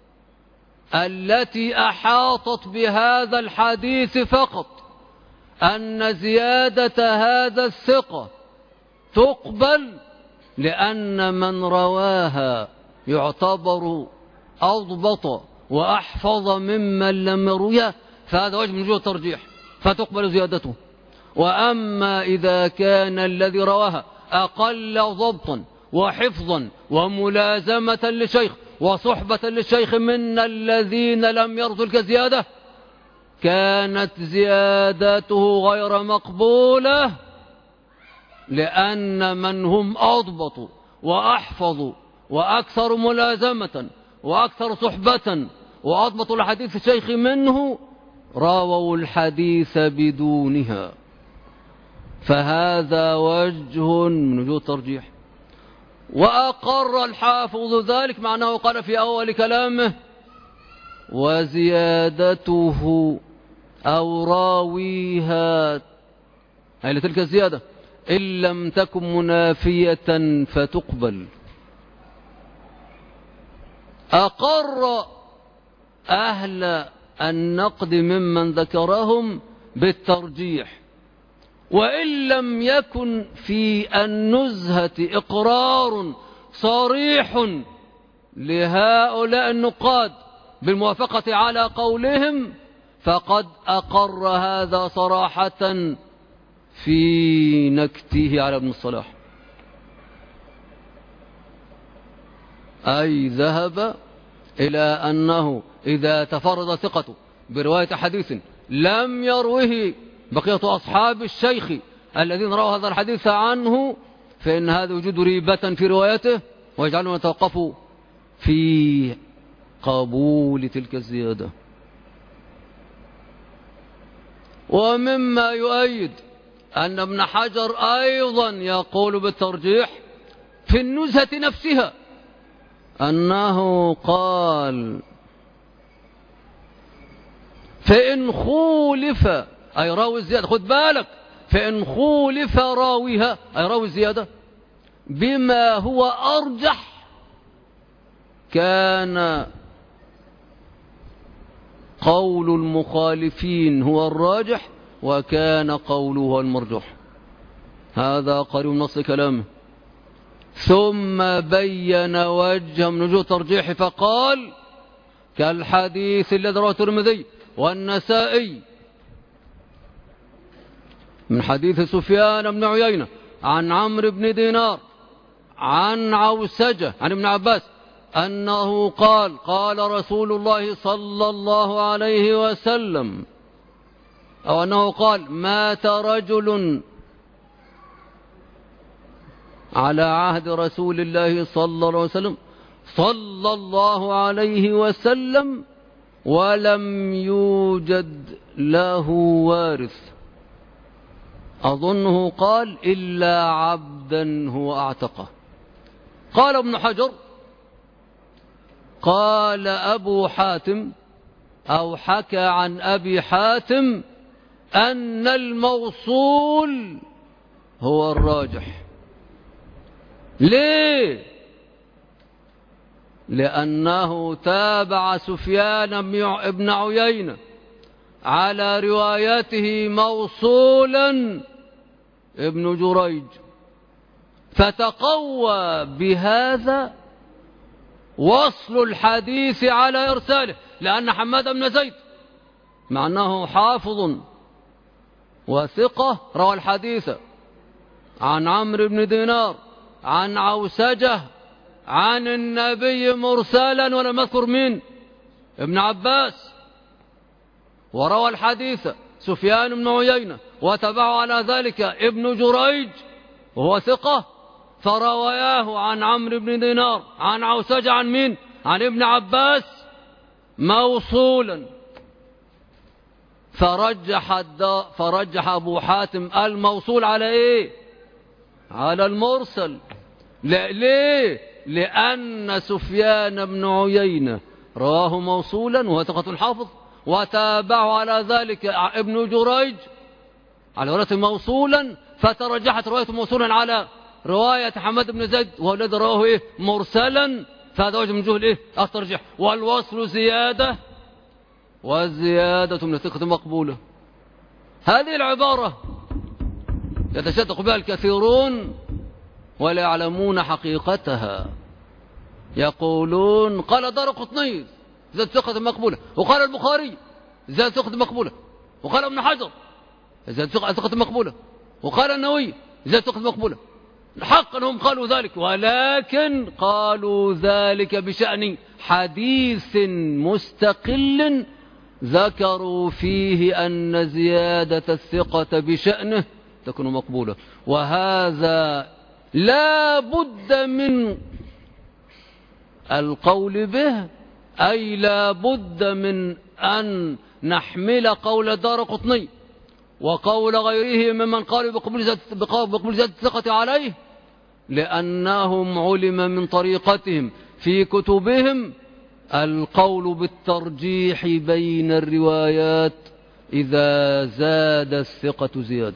التي أحاطت بهذا الحديث فقط أن زيادة هذا الثقة تقبل لأن من رواها يعتبر أضبط وأحفظ ممن لم يرويها، فهذا وجه من وجوه الترجيح فتقبل زيادته. وأما إذا كان الذي رواها أقل ضبطا وحفظا وملازمة للشيخ وصحبة للشيخ من الذين لم يروا تلك الزيادة، كانت زيادته غير مقبولة، لأن من هم أضبطوا وأحفظوا وأكثر ملازمة وأكثر صحبة وأضبطوا الحديث الشيخ منه راووا الحديث بدونها، فهذا وجه من وجوه الترجيح. وأقر الحافظ ذلك مع أنه قال في أول كلامه: وزيادته أو راويها، أي لتلك الزيادة، إن لم تكن منافية فتقبل. أقر أهل النقد ممن ذكرهم بالترجيح، وإن لم يكن في النزهة إقرار صريح لهؤلاء النقاد بالموافقة على قولهم، فقد أقر هذا صراحة في نكته على ابن الصلاح، أي ذهب إلى أنه إذا تفرد ثقته برواية حديث لم يروه بقية أصحاب الشيخ الذين رأوا هذا الحديث عنه، فإن هذا وجود ريبة في روايته ويجعلنا نتوقف في قبول تلك الزيادة. ومما يؤيد أن ابن حجر أيضا يقول بالترجيح في النزهة نفسها، أنه قال: فإن خولف، أي راوي الزيادة، خد بالك، فإن خولف راويها أي راوي الزيادة بما هو أرجح كان قول المخالفين هو الراجح وكان قوله هو المرجح. هذا قريب من نص كلامه. ثم بين وجه من وجوه الترجيح فقال: كالحديث الذي رواه الترمذي والنسائي من حديث سفيان بن عيينة عن عمرو بن دينار عن عوسجة عن ابن عباس أنه قال: قال رسول الله صلى الله عليه وسلم، أو أنه قال: مات رجل على عهد رسول الله صلى الله عليه وسلم ولم يوجد له وارث، أظنه قال: إلا عبدا هو أعتقه. قال ابن حجر: قال أبو حاتم أو حكى عن أبي حاتم أن الموصول هو الراجح، ليه؟ لأنه تابع سفيان بن عيينة على روايته موصولا ابن جريج، فتقوى بهذا وصل الحديث على إرساله، لأن حماد بن زيد مع أنه حافظ وثقة روى الحديث عن عمرو بن دينار عن عوسجة عن النبي مرسلا ولم يذكر مين؟ ابن عباس. وروى الحديث سفيان بن عيينة وتبعه على ذلك ابن جريج وهو ثقة، فرواياه عن عمرو بن دينار عن عوسجة عن مين؟ عن ابن عباس موصولا. فرجح أبو حاتم الموصول على إيه؟ على المرسل. ليه؟ لأن سفيان بن عيينة رواه موصولا وهو ثقة حافظ، وتابعه على ذلك ابن جريج على روايته موصولا، فترجحت روايته موصولا على رواية حماد بن زيد وهو الذي رواه إيه؟ مرسلا. فهذا وجه من وجوه الإيه؟ الترجيح. والوصل زيادة، والزيادة من الثقة مقبولة. هذه العبارة يتشدق بها الكثيرون ولا يعلمون حقيقتها. يقولون قال دارقطني زاد ثقة مقبولة، وقال البخاري زاد ثقة مقبولة، وقال ابن حجر زاد ثقة مقبولة، وقال النووي زاد ثقة مقبولة. حقا هم قالوا ذلك، ولكن قالوا ذلك بشأن حديث مستقل ذكروا فيه أن زيادة الثقة بشأنه تكون مقبولة. وهذا لا بد من القول به، أي لا بد من أن نحمل قول دارقطني وقول غيره ممن قالوا بقبول زيادة الثقة عليه، لأنهم علم من طريقتهم في كتبهم القول بالترجيح بين الروايات إذا زاد الثقة زيادة.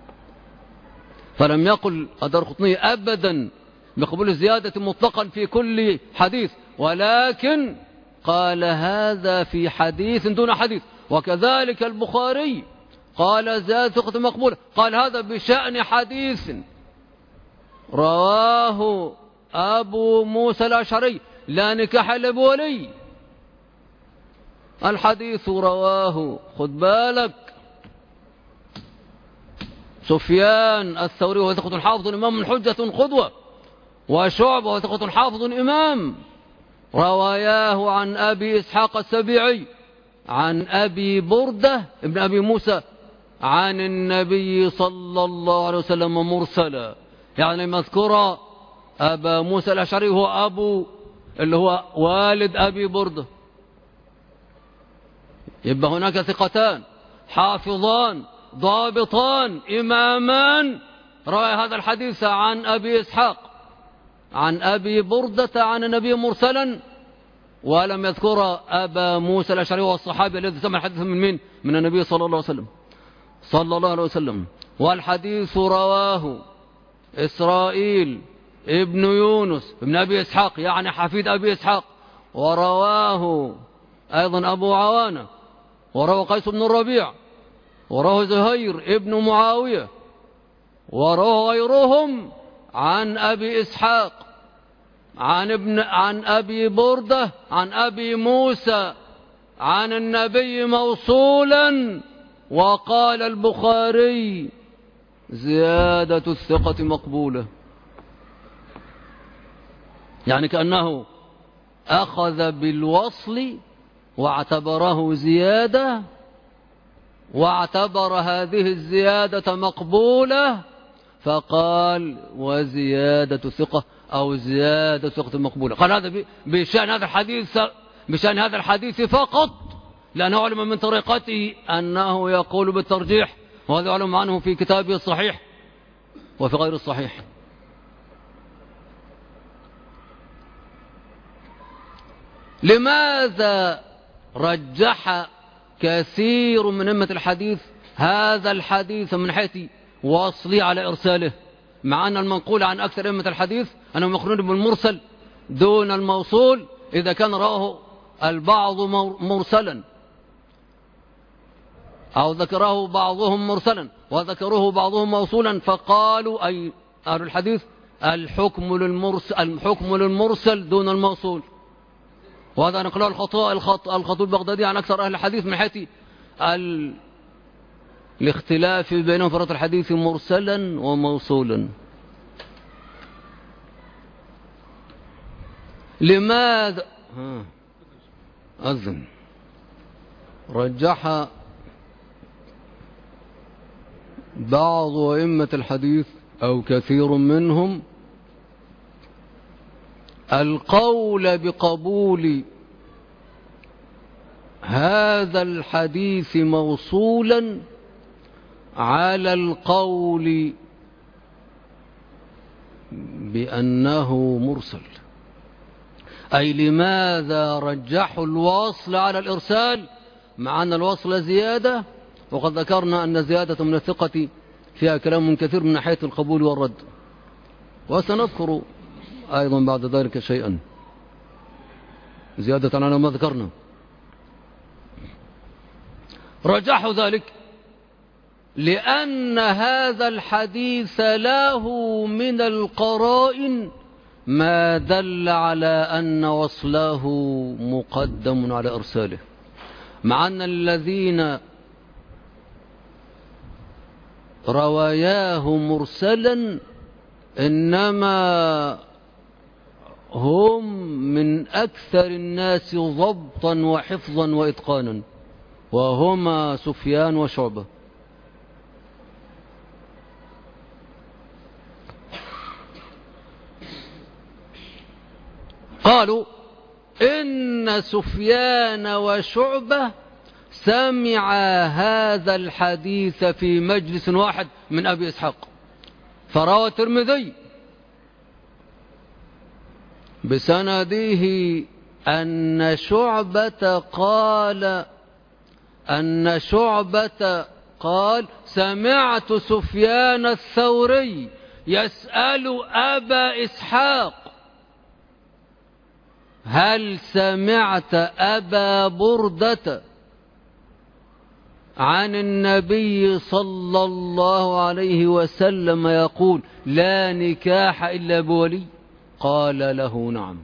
فلم يقل الدارقطني أبدا بقبول الزيادة مطلقا في كل حديث، ولكن قال هذا في حديث دون حديث. وكذلك البخاري قال زيادة ثقة مقبولة، قال هذا بشأن حديث رواه أبو موسى الأشعري لا نكاح إلا بولي. الحديث رواه خد بالك سفيان الثوري وهو ثقة حافظ إمام حجة قدوة، وشعبة وهو ثقة حافظ إمام، رواياه عن أبي إسحاق السبيعي عن أبي بردة ابن أبي موسى عن النبي صلى الله عليه وسلم مرسلا، يعني مذكور أبا موسى الأشعري هو أبو اللي هو والد أبي بردة. يبقى هناك ثقتان حافظان ضابطان إمامان روى هذا الحديث عن أبي إسحاق عن أبي بردة عن النبي مرسلا، ولم يذكر أبا موسى الأشعري والصحابي الذي سمع الحديث من مين؟ من النبي صلى الله عليه وسلم. والحديث رواه إسرائيل ابن يونس ابن أبي إسحاق يعني حفيد أبي إسحاق، ورواه أيضا أبو عوانة، ورواه قيس بن الربيع، ورواه زهير ابن معاوية، ورواه غيرهم عن أبي إسحاق عن أبي بردة عن أبي موسى عن النبي موصولا. وقال البخاري زيادة الثقة مقبولة، يعني كأنه أخذ بالوصل واعتبره زيادة، واعتبر هذه الزيادة مقبولة، فقال وزيادة ثقة أو زيادة ثقة مقبولة. قال هذا بشأن هذا الحديث فقط، لأنه علم من طريقته أنه يقول بالترجيح، وهذا علم عنه في كتابه الصحيح وفي غير الصحيح. لماذا رجح كثير من أئمة الحديث هذا الحديث من حيث وصله على إرساله، مع أن المنقول عن أكثر أئمة الحديث أنهم يقولون بالمرسل دون الموصول إذا كان رواه البعض مرسلا أو ذكره بعضهم مرسلا وذكروه بعضهم موصولا، فقالوا أي أهل الحديث الحكم للمرسل دون الموصول. وهذا نقله الخطيب البغدادي عن أكثر أهل الحديث من حيث الاختلاف بين فرط الحديث مرسلا وموصولا. لماذا أذن رجح بعض أئمة الحديث أو كثير منهم القول بقبول هذا الحديث موصولا على القول بأنه مرسل؟ أي لماذا رجحوا الوصل على الإرسال مع أن الوصل زيادة، وقد ذكرنا أن زيادة من الثقة فيها كلام كثير من ناحية القبول والرد، وسنذكر أيضا بعد ذلك شيئا زيادة على ما ذكرنا. رجحوا ذلك لأن هذا الحديث له من القرائن ما دل على أن وصله مقدم على إرساله، مع أن الذين رواياه مرسلا إنما هم من أكثر الناس ضبطا وحفظا وإتقانا، وهما سفيان وشعبة. قالوا إن سفيان وشعبة سمع هذا الحديث في مجلس واحد من أبي إسحاق، فروى الترمذي بسنده أن شعبة قال سمعت سفيان الثوري يسأل أبا إسحاق هل سمعت أبا بردة عن النبي صلى الله عليه وسلم يقول لا نكاح إلا بولي؟ قال له نعم.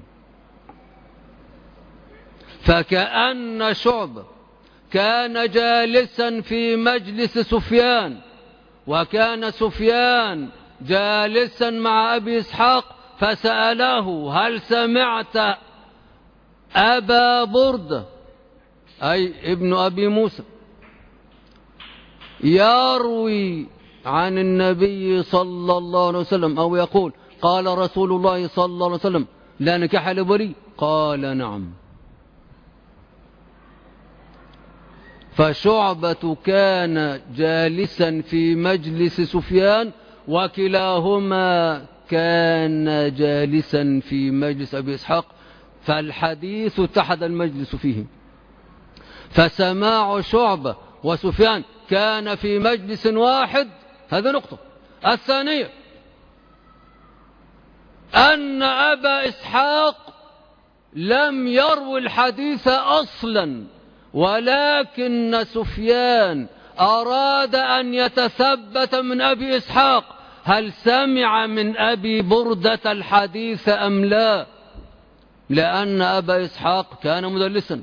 فكأن شعبة كان جالسا في مجلس سفيان، وكان سفيان جالسا مع أبي إسحاق، فسأله هل سمعت أبا بردة أي ابن أبي موسى يروي عن النبي صلى الله عليه وسلم أو يقول قال رسول الله صلى الله عليه وسلم لا نكاح إلا بولي؟ قال نعم. فشعبة كان جالسا في مجلس سفيان، وكلاهما كان جالسا في مجلس أبي إسحاق، فالحديث اتحد المجلس فيه. فسماع شعبة وسفيان كان في مجلس واحد، هذه نقطة. الثانية أن أبا إسحاق لم يروي الحديث أصلا، ولكن سفيان أراد أن يتثبت من أبي إسحاق هل سمع من أبي بردة الحديث أم لا، لأن أبا إسحاق كان مدلسا.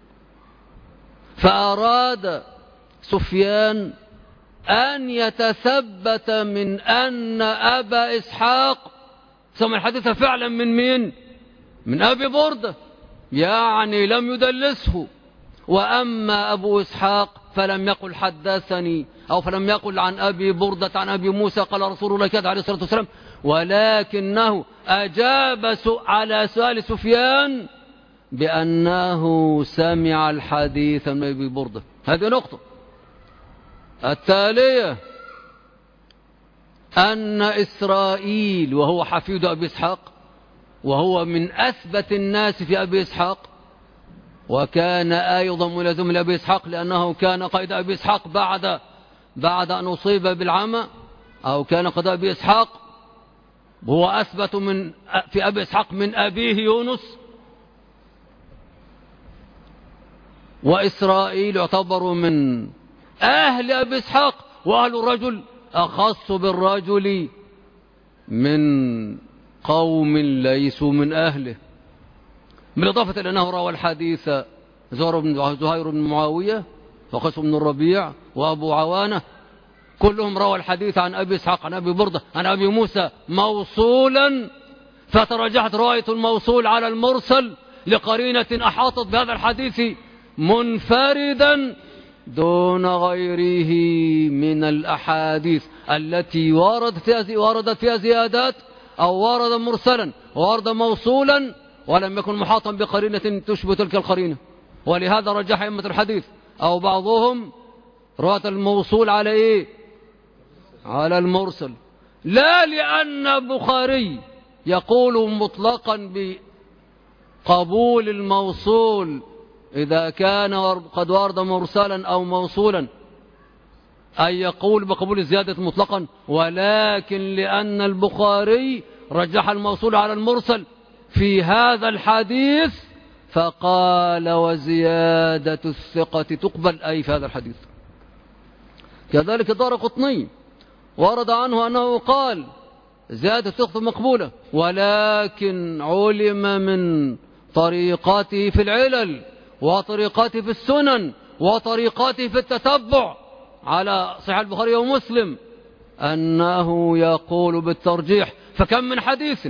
فأراد سفيان أن يتثبت من أن أبا إسحاق سمع الحديث فعلا من مين؟ من أبي بردة، يعني لم يدلسه. وأما أبو إسحاق فلم يقل حدثني أو فلم يقل عن أبي بردة عن أبي موسى قال رسول الله كذا عليه الصلاة والسلام، ولكنه أجاب على سؤال سفيان بأنه سمع الحديث من أبي بردة. هذه نقطة. التالية أن إسرائيل وهو حفيد أبي إسحاق، وهو من أثبت الناس في أبي إسحاق، وكان أيضا ملازم لأبي إسحاق لأنه كان قائد أبي إسحاق بعد أن أصيب بالعمى، أو كان قائد أبي إسحاق هو أثبت في أبي إسحاق من أبيه يونس، وإسرائيل يعتبر من أهل أبي إسحاق، وأهل الرجل أخص بالرجل من قوم ليسوا من أهله، بالإضافة إلى أنه روى الحديث زهير بن معاوية وقيس بن الربيع وأبو عوانة، كلهم روى الحديث عن أبي إسحاق عن أبي بردة عن أبي موسى موصولا، فترجحت رواية الموصول على المرسل لقرينة أحاطت بهذا الحديث منفردا دون غيره من الأحاديث التي وردت فيها زيادات، أو ورد مرسلا وورد موصولا ولم يكن محاطا بقرينة تشبه تلك القرينة. ولهذا رجح أئمة الحديث أو بعضهم رواية الموصول على إيه؟ على المرسل، لا لأن البخاري يقول مطلقا بقبول الموصول إذا كان قد ورد مرسلا أو موصولا، أي يقول بقبول الزيادة مطلقا، ولكن لأن البخاري رجح الموصول على المرسل في هذا الحديث فقال وزيادة الثقة تقبل، أي في هذا الحديث. كذلك الدارقطني ورد عنه أنه قال زيادة الثقة مقبولة، ولكن علم من طريقاته في العلل وطريقاته في السنن وطريقاته في التتبع على صحيح البخاري ومسلم أنه يقول بالترجيح. فكم من حديث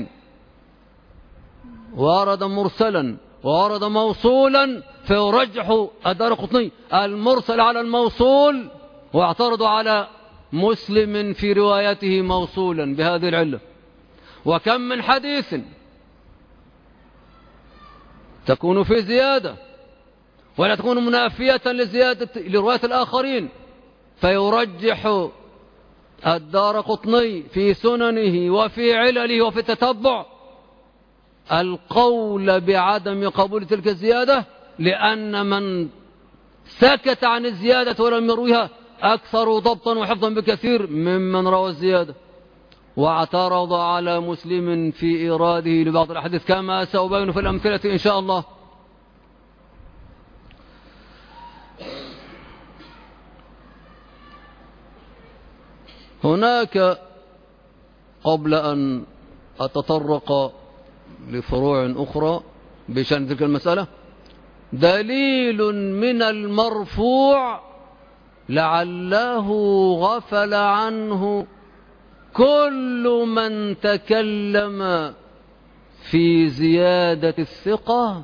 ورد مرسلا وورد موصولا فيرجح الدارقطني المرسل على الموصول، واعترض على مسلم في روايته موصولا بهذه العلة. وكم من حديث تكون في زيادة ولا تكون منافية لرواية الآخرين، فيرجح الدارقطني في سننه وفي علله وفي التتبع القول بعدم قبول تلك الزيادة، لأن من سكت عن الزيادة ولم يرويها أكثر ضبطا وحفظا بكثير ممن روى الزيادة. واعترض على مسلم في إيراده لبعض الأحاديث كما سأبين في الأمثلة إن شاء الله. هناك قبل أن أتطرق لفروع أخرى بشأن تلك المسألة دليل من المرفوع لعله غفل عنه كل من تكلم في زيادة الثقة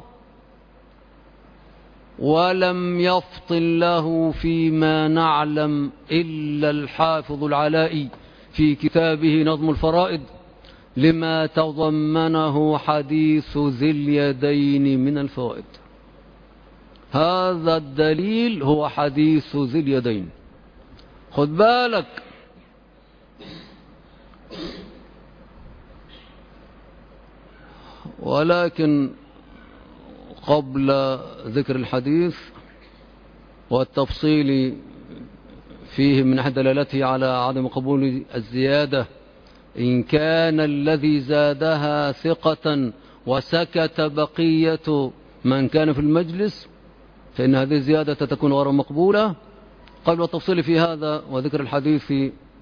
ولم يفطن له فيما نعلم إلا الحافظ العلائي في كتابه نظم الفرائد لما تضمنه حديث ذي اليدين من الفوائد. هذا الدليل هو حديث ذي اليدين. خد بالك ولكن قبل ذكر الحديث والتفصيل فيه من أحد دلالته على عدم قبول الزيادة إن كان الذي زادها ثقة وسكت بقية من كان في المجلس فإن هذه الزيادة تكون غير مقبولة. قبل التفصيل في هذا وذكر الحديث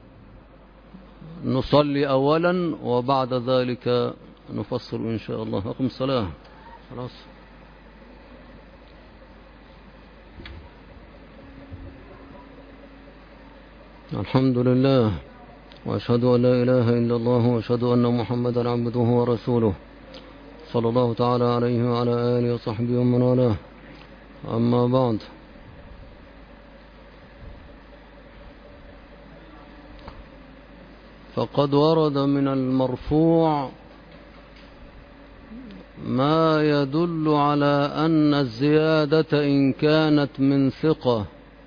نصلي أولا وبعد ذلك نفصل إن شاء الله. أقم الصلاة. خلاص. الحمد لله وأشهد أن لا إله إلا الله وأشهد أن محمدا عبده ورسوله صلى الله تعالى عليه وعلى آله وصحبه ومن والاه. أما بعد، فقد ورد من المرفوع ما يدل على أن الزيادة إن كانت من ثقة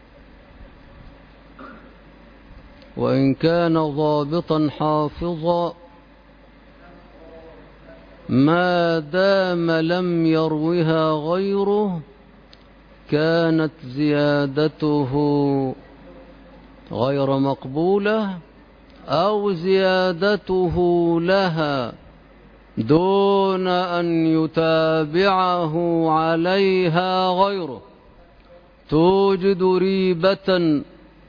وإن كان ضابطا حافظا ما دام لم يروها غيره كانت زيادته غير مقبولة أو زيادته لها دون أن يتابعه عليها غيره توجد ريبة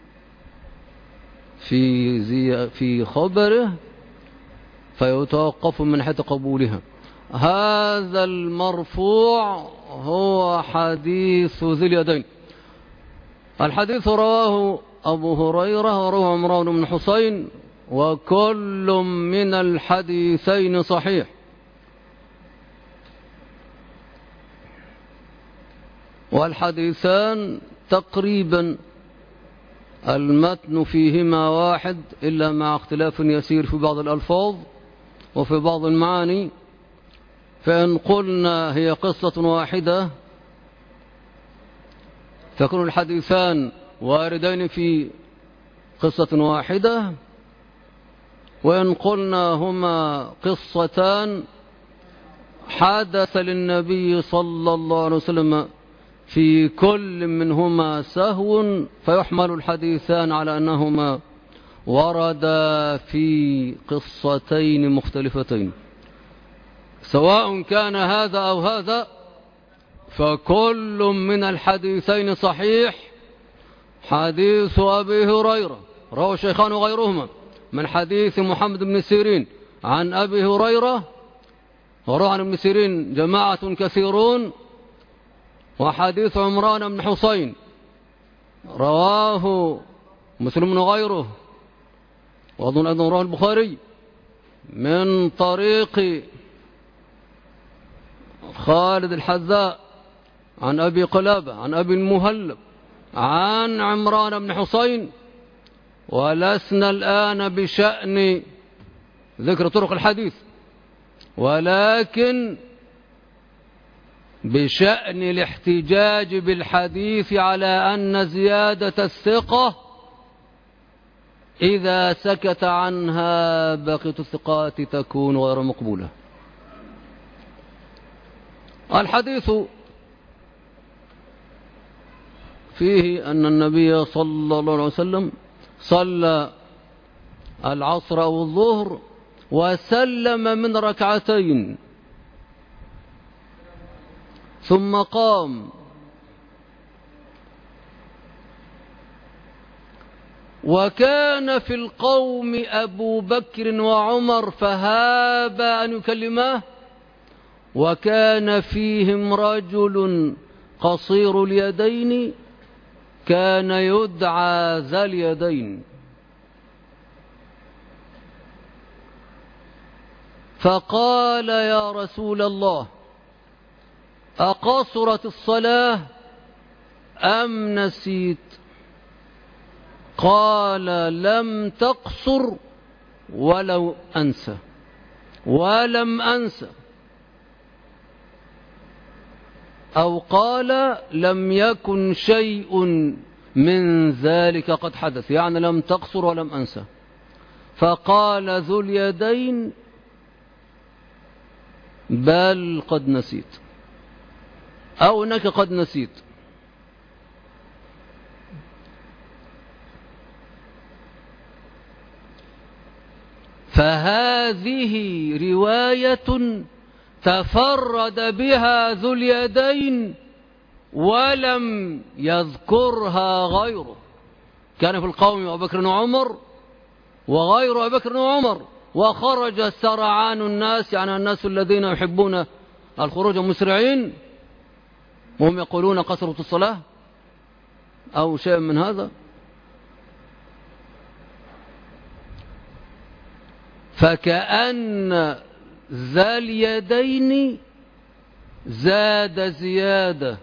في خبره فيتوقف من حيث قبولها. هذا المرفوع هو حديث ذي اليدين. الحديث رواه أبو هريرة ورواه عمران بن حسين، وكل من الحديثين صحيح. والحديثان تقريبا المتن فيهما واحد إلا مع اختلاف يسير في بعض الألفاظ وفي بعض المعاني. فإن قلنا هي قصة واحدة تكون الحديثان واردين في قصة واحدة، وإن قلنا هما قصتان حدث للنبي صلى الله عليه وسلم في كل منهما سهو فيحمل الحديثان على أنهما وردا في قصتين مختلفتين. سواء كان هذا أو هذا فكل من الحديثين صحيح. حديث أبي هريرة رواه الشيخان وغيرهما من حديث محمد بن سيرين عن أبي هريرة، وروى عن ابن سيرين جماعة كثيرون. وحديث عمران بن حسين رواه مسلم وغيره، وأظن أيضا رواه البخاري من طريق خالد الحذاء عن أبي قلابة عن أبي المهلب عن عمران بن حسين. ولسنا الآن بشأن ذكر طرق الحديث، ولكن بشأن الاحتجاج بالحديث على أن زيادة الثقة إذا سكت عنها بقية الثقات تكون غير مقبولة. الحديث فيه أن النبي صلى الله عليه وسلم صلى العصر أو الظهر وسلم من ركعتين ثم قام، وكان في القوم أبو بكر وعمر فهابا أن يكلماه، وكان فيهم رجل قصير اليدين كان يدعى ذا اليدين، فقال يا رسول الله أقصرت الصلاة أم نسيت؟ قال لم تقصر ولم أنسى، أو قال لم يكن شيء من ذلك قد حدث، يعني لم تقصر ولم أنسى. فقال ذو اليدين بل قد نسيت، أو أنك قد نسيت. فهذه رواية تفرد بها ذو اليدين ولم يذكرها غيره. كان في القوم أبو بكر وعمر وغير أبو بكر وعمر، وخرج سرعان الناس، يعني الناس الذين يحبون الخروج مسرعين وهم يقولون قصرت الصلاة أو شيء من هذا. فكأن ذا اليدين زاد زيادة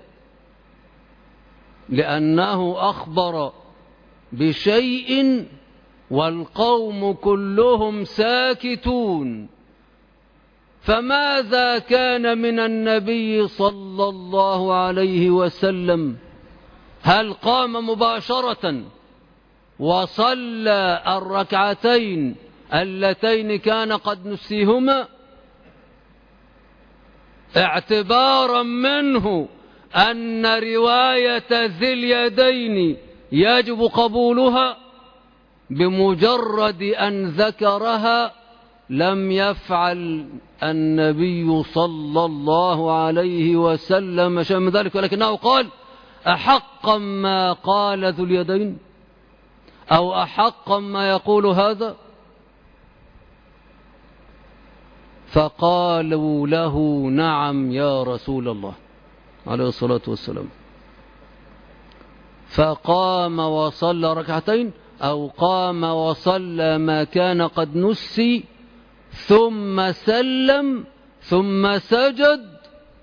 لأنه أخبر بشيء والقوم كلهم ساكتون. فماذا كان من النبي صلى الله عليه وسلم؟ هل قام مباشرة وصلى الركعتين اللتين كان قد نسيهما اعتبارا منه أن رواية ذي اليدين يجب قبولها، بمجرد أن ذكرها لم يفعل النبي صلى الله عليه وسلم شيئا من ذلك، ولكنه قال أحقا ما قال ذو اليدين أو أحقا ما يقول هذا؟ فقالوا له نعم يا رسول الله عليه الصلاة والسلام. فقام وصلى ركعتين أو قام وصلى ما كان قد نسي، ثم سلم ثم سجد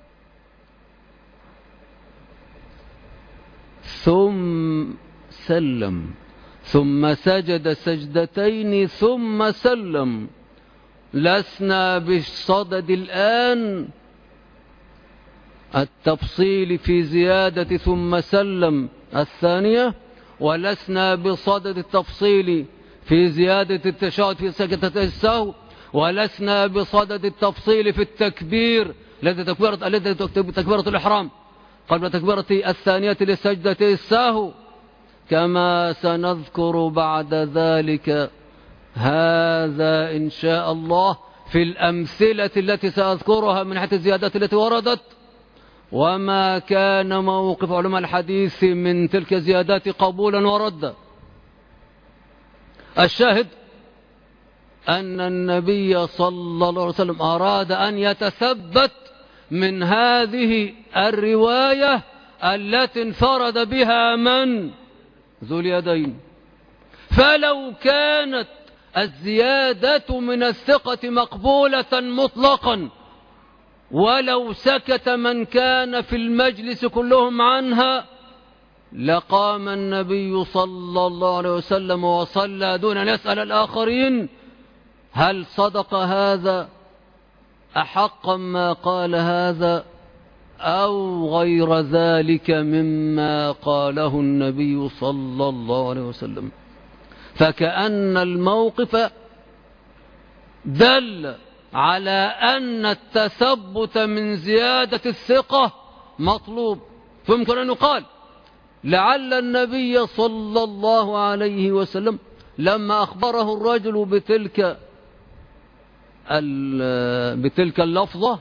ثم سلم ثم سجد سجدتين ثم سلم. لسنا بالصدد الآن التفصيل في زيادة ثم سلم الثانية، ولسنا بصدد التفصيل في زيادة التشهد في سجدة السهو، ولسنا بصدد التفصيل في التكبير الذي تكبيرة الإحرام قبل تكبيرة الثانية لسجدة السهو، كما سنذكر بعد ذلك هذا إن شاء الله في الأمثلة التي سأذكرها من حيث الزيادات التي وردت، وما كان موقف علماء الحديث من تلك الزيادات قبولا وردا. الشاهد أن النبي صلى الله عليه وسلم أراد أن يتثبت من هذه الرواية التي انفرد بها من؟ ذو اليدين. فلو كانت الزيادة من الثقة مقبولة مطلقا ولو سكت من كان في المجلس كلهم عنها لقام النبي صلى الله عليه وسلم وصلى دون أن يسأل الآخرين هل صدق هذا أحقا ما قال هذا أو غير ذلك مما قاله النبي صلى الله عليه وسلم. فكأن الموقف دل على أن التثبت من زيادة الثقة مطلوب. فيمكن أن يقال لعل النبي صلى الله عليه وسلم لما أخبره الرجل بتلك اللفظة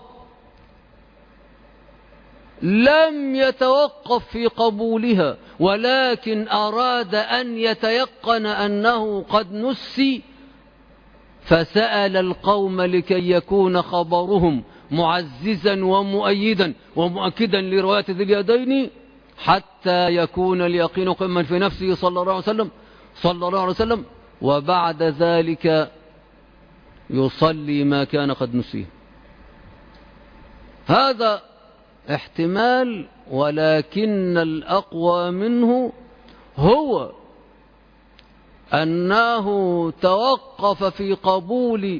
لم يتوقف في قبولها، ولكن أراد أن يتيقن أنه قد نسي، فسأل القوم لكي يكون خبرهم معززا ومؤيدا ومؤكدا لرواية ذي اليدين حتى يكون اليقين قما في نفسه صلى الله عليه وسلم وبعد ذلك يصلي ما كان قد نسيه. هذا احتمال، ولكن الأقوى منه هو أنه توقف في قبول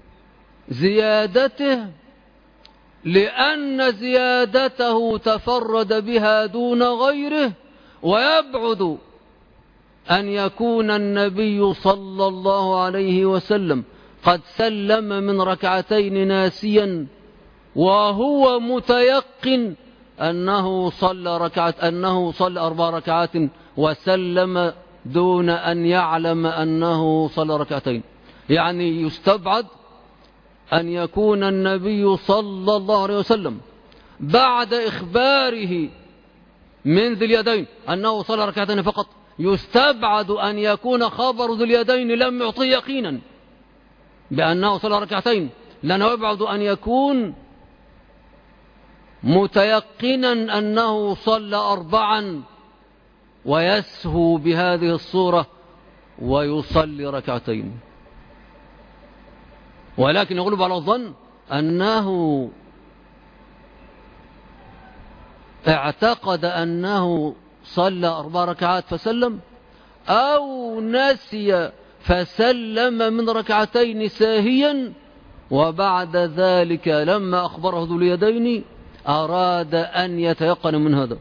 زيادته لأن زيادته تفرد بها دون غيره، ويبعد أن يكون النبي صلى الله عليه وسلم قد سلم من ركعتين ناسيا وهو متيقن أنه صلى 4 ركعات وسلم دون أن يعلم أنه صلى ركعتين. يعني يستبعد أن يكون النبي صلى الله عليه وسلم بعد إخباره من ذي اليدين أنه صلى ركعتين فقط، يستبعد أن يكون خبر ذي اليدين لم يعطي يقينا بأنه صلى ركعتين، لأنه يبعد أن يكون متيقنا أنه صلى 4 ويسهو بهذه الصورة ويصلي ركعتين. ولكن يغلب على الظن أنه اعتقد أنه صلى 4 ركعات فسلم، أو نسي فسلم من ركعتين ساهيا، وبعد ذلك لما أخبره ذو اليدين أراد أن يتيقن من هذا.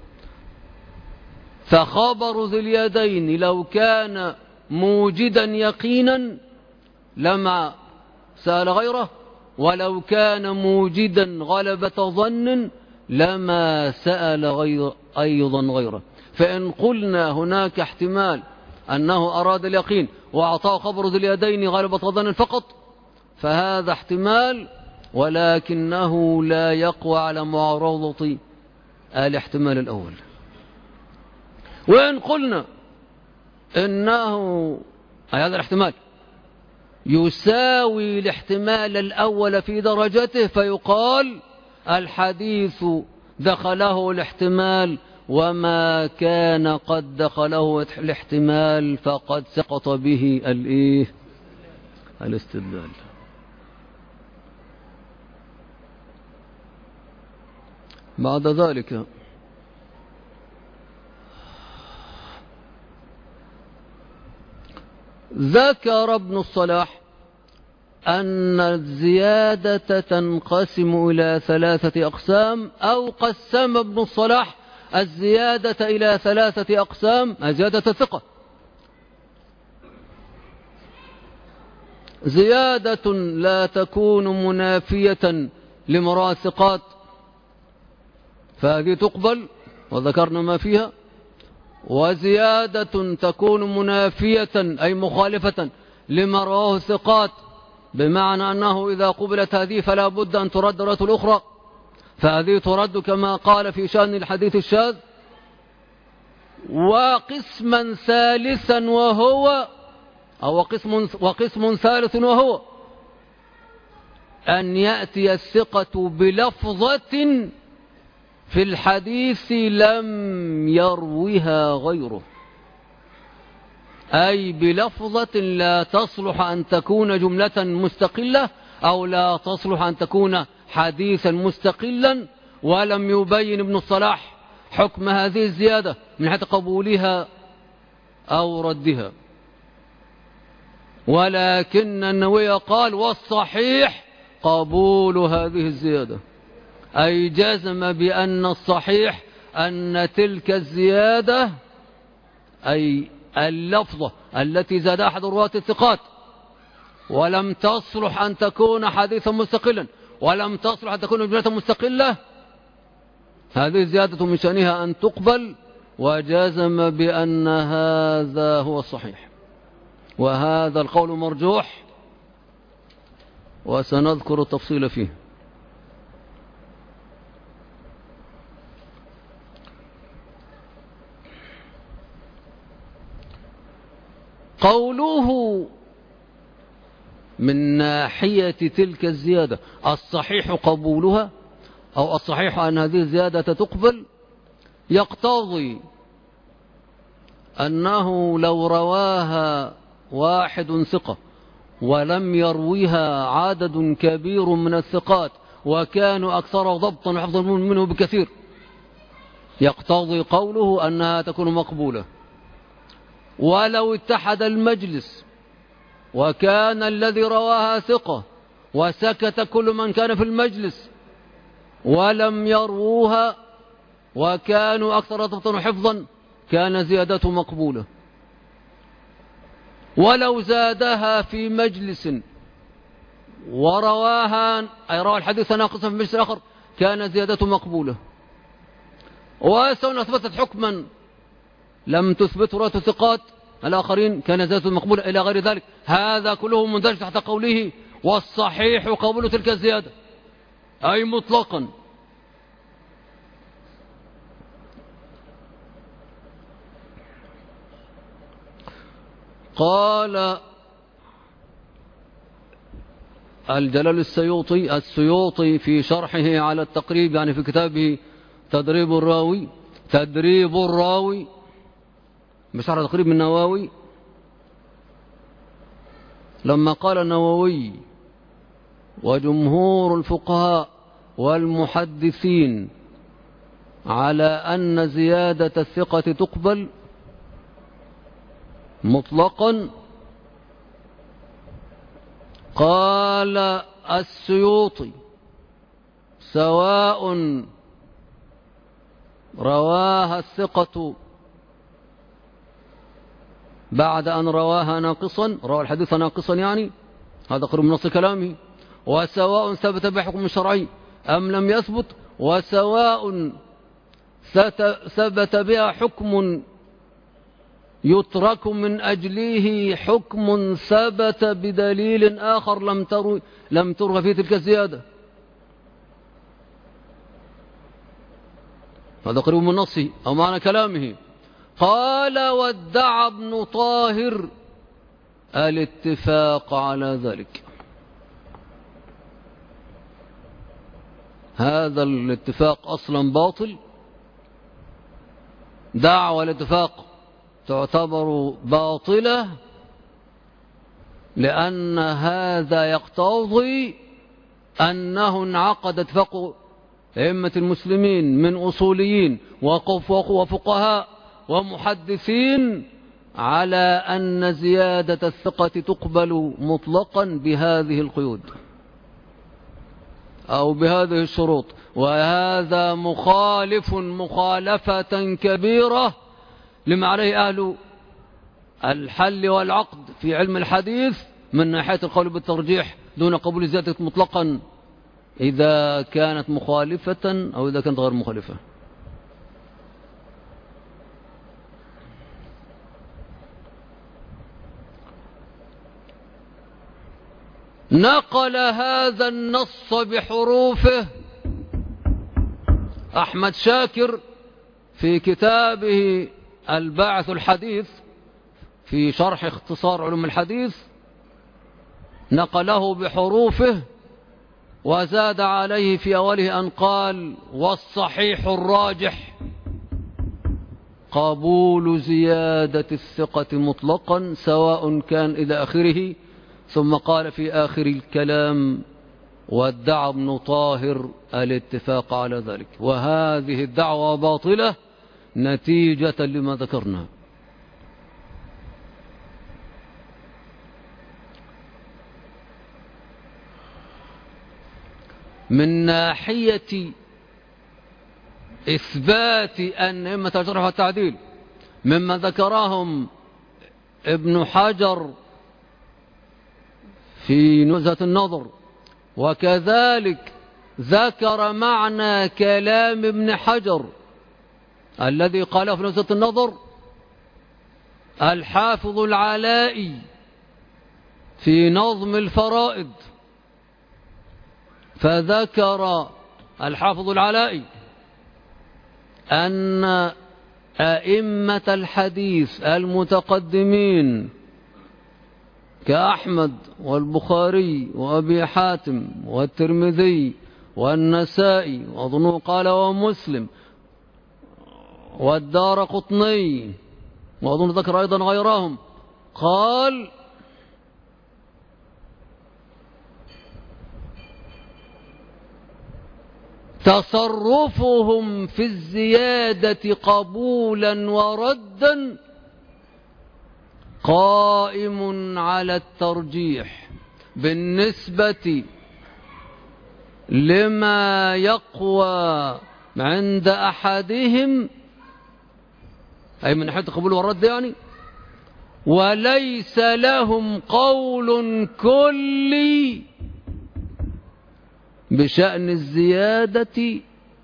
فخبر ذي اليدين لو كان موجدا يقينا لما سأل غيره، ولو كان موجدا غلبة ظن لما سأل أيضا غيره. فإن قلنا هناك احتمال أنه أراد اليقين وأعطاه خبر ذي اليدين غالبة ظن فقط، فهذا احتمال، ولكنه لا يقوى على معارضة الاحتمال الأول. وإن قلنا إنه هذا الاحتمال يساوي الاحتمال الأول في درجته، فيقال الحديث دخله الاحتمال، وما كان قد دخله الاحتمال فقد سقط به الاستدلال. بعد ذلك ذكر ابن الصلاح أن الزيادة تنقسم إلى 3 أقسام، أو قسم ابن الصلاح الزيادة إلى 3 أقسام. زيادة الثقة، زيادة لا تكون منافية لمراء الثقات فهذه تقبل وذكرنا ما فيها، وزيادة تكون منافية أي مخالفة لما رواه الثقات، بمعنى أنه إذا قبلت هذه فلا بد أن ترد رواية الأخرى، فهذه ترد كما قال في شأن الحديث الشاذ. وقسما ثالثا وهو وقسم ثالث وهو أن يأتي الثقة بلفظة في الحديث لم يروها غيره، أي بلفظة لا تصلح أن تكون جملة مستقلة، أو لا تصلح أن تكون حديثا مستقلا، ولم يبين ابن الصلاح حكم هذه الزيادة من حيث قبولها أو ردها، ولكن النووي قال والصحيح قبول هذه الزيادة، أي جزم بأن الصحيح أن تلك الزيادة أي اللفظة التي زاد أحد رواة الثقات ولم تصلح أن تكون حديثا مستقلا، ولم تصلح أن تكون جملة مستقلة، هذه الزيادة من شأنها أن تقبل، وجزم بأن هذا هو الصحيح، وهذا القول مرجوح وسنذكر التفصيل فيه. قوله من ناحية تلك الزيادة الصحيح قبولها، أو الصحيح أن هذه الزيادة تقبل، يقتضي أنه لو رواها واحد ثقة ولم يرويها عدد كبير من الثقات وكانوا أكثر ضبطا وحفظا منه بكثير، يقتضي قوله أنها تكون مقبولة. ولو اتحد المجلس وكان الذي رواها ثقة وسكت كل من كان في المجلس ولم يروها وكانوا أكثر ضبطا وحفظا كان زيادته مقبولة. ولو زادها في مجلس ورواها أي روى الحديث ناقصا في مجلس آخر كان زيادته مقبولة. وسواء أثبتت حكما لم تثبت رواة الثقات الآخرين كان زيادته مقبولة إلى غير ذلك، هذا كله مندرج تحت قوله والصحيح قبول تلك الزيادة، أي مطلقا. قال الجلال السيوطي في شرحه على التقريب، يعني في كتابه تدريب الراوي بشرح تقريب النووي، لما قال النووي وجمهور الفقهاء والمحدثين على أن زيادة الثقة تقبل مطلقا، قال السيوطي سواء رواها الثقة بعد أن رواها ناقصا، روى الحديث ناقصا يعني، هذا قرب من نص كلامه، وسواء ثبت بحكم شرعي أم لم يثبت، وسواء ثبت بها حكم يترك من أجله حكم ثبت بدليل آخر لم ترغ فيه تلك الزيادة. هذا قريب من نصه أو معنى كلامه. قال وادعى ابن طاهر الاتفاق على ذلك. هذا الاتفاق أصلا باطل. دعوى الاتفاق تعتبر باطلة لأن هذا يقتضي أنه انعقد اتفاق أئمة المسلمين من أصوليين وفقهاء ومحدثين على أن زيادة الثقة تقبل مطلقا بهذه القيود أو بهذه الشروط. وهذا مخالف مخالفة كبيرة لما عليه أهل الحل والعقد في علم الحديث من ناحية القول بالترجيح دون قبول زيادة مطلقا إذا كانت مخالفة أو إذا كانت غير مخالفة. نقل هذا النص بحروفه أحمد شاكر في كتابه الباعث الحديث في شرح اختصار علوم الحديث، نقله بحروفه وزاد عليه في أوله أن قال والصحيح الراجح قبول زيادة الثقة مطلقا سواء كان إلى آخره، ثم قال في آخر الكلام وادعى ابن طاهر الاتفاق على ذلك. وهذه الدعوة باطلة نتيجة لما ذكرنا. من ناحية إثبات أن أئمة الجرح والتعديل مما ذكرهم ابن حجر في نزهة النظر، وكذلك ذكر معنى كلام ابن حجر الذي قاله في نزهة النظر الحافظ العلائي في نظم الفرائد. فذكر الحافظ العلائي أن أئمة الحديث المتقدمين كأحمد والبخاري وأبي حاتم والترمذي والنسائي وأظنه قال ومسلم والدارقطني وأظن ذكر أيضا غيرهم، قال تصرفهم في الزيادة قبولا وردا قائم على الترجيح بالنسبة لما يقوى عند أحدهم أي من ناحية القبول والرد يعني، وليس لهم قول كلي بشأن الزيادة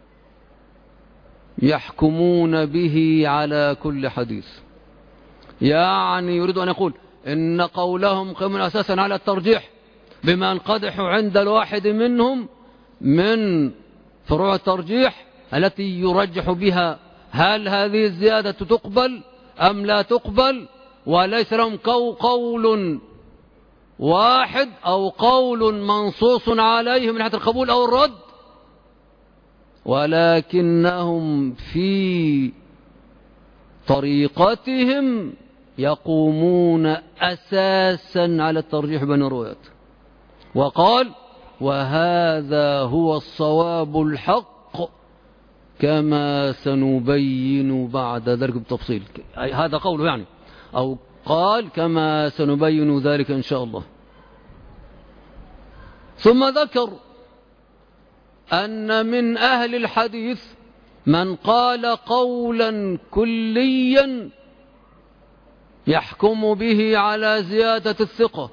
يحكمون به على كل حديث. يعني يريد أن يقول إن قولهم قائم أساسا على الترجيح بما ينقدح عند الواحد منهم من فروع الترجيح التي يرجح بها هل هذه الزيادة تقبل أم لا تقبل، وليس لهم قول واحد أو قول منصوص عليه من ناحية القبول أو الرد، ولكنهم في طريقتهم يقومون أساسا على الترجيح بين الروايات. وقال وهذا هو الصواب الحق كما سنبين بعد ذلك بالتفصيل. هذا قوله يعني، أو قال كما سنبين ذلك إن شاء الله. ثم ذكر أن من أهل الحديث من قال قولا كليا يحكم به على زيادة الثقة،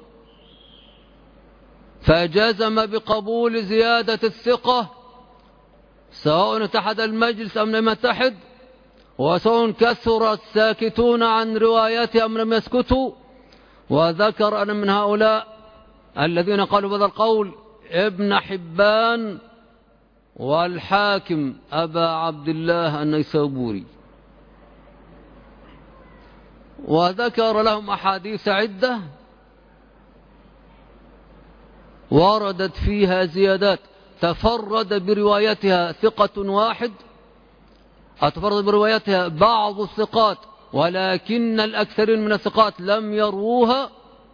فجزم بقبول زيادة الثقة سواء اتحد المجلس أم لم يتحد، وسواء كثر الساكتون عن روايته أم لم يسكتوا. وذكر أن من هؤلاء الذين قالوا بهذا القول ابن حبان والحاكم أبا عبد الله النيسابوري، وذكر لهم أحاديث عدة وردت فيها زيادات تفرد بروايتها ثقة واحد، تفرد بروايتها بعض الثقات ولكن الأكثرين من الثقات لم يروها،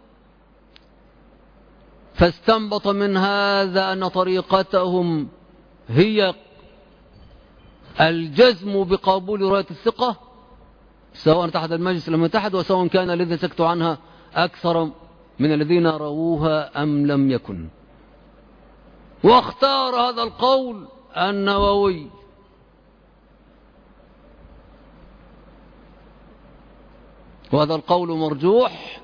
فاستنبط من هذا أن طريقتهم هي الجزم بقبول رواية الثقة سواء تحت المجلس لم يتحد، وسواء كان الذين سكتوا عنها أكثر من الذين رووها أم لم يكن. واختار هذا القول النووي. وهذا القول مرجوح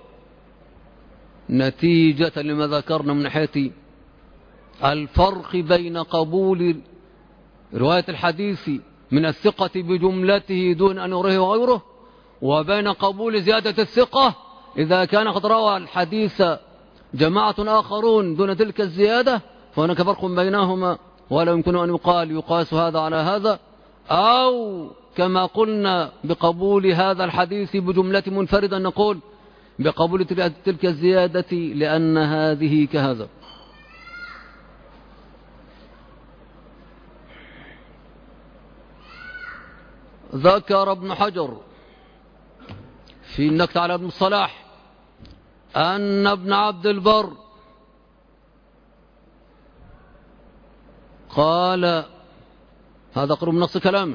نتيجة لما ذكرنا من ناحية الفرق بين قبول رواية الحديث من الثقة بجملته دون أن يروه غيره، وبين قبول زيادة الثقة إذا كان قد روى الحديث جماعة آخرون دون تلك الزيادة، فهناك فرق بينهما، ولا يمكن أن يقاس هذا على هذا، أو كما قلنا بقبول هذا الحديث بجملة منفردة نقول بقبول تلك الزيادة لأن هذه كهذا. ذكر ابن حجر في النكت على ابن الصلاح أن ابن عبد البر قال، هذا قرب نص كلامه: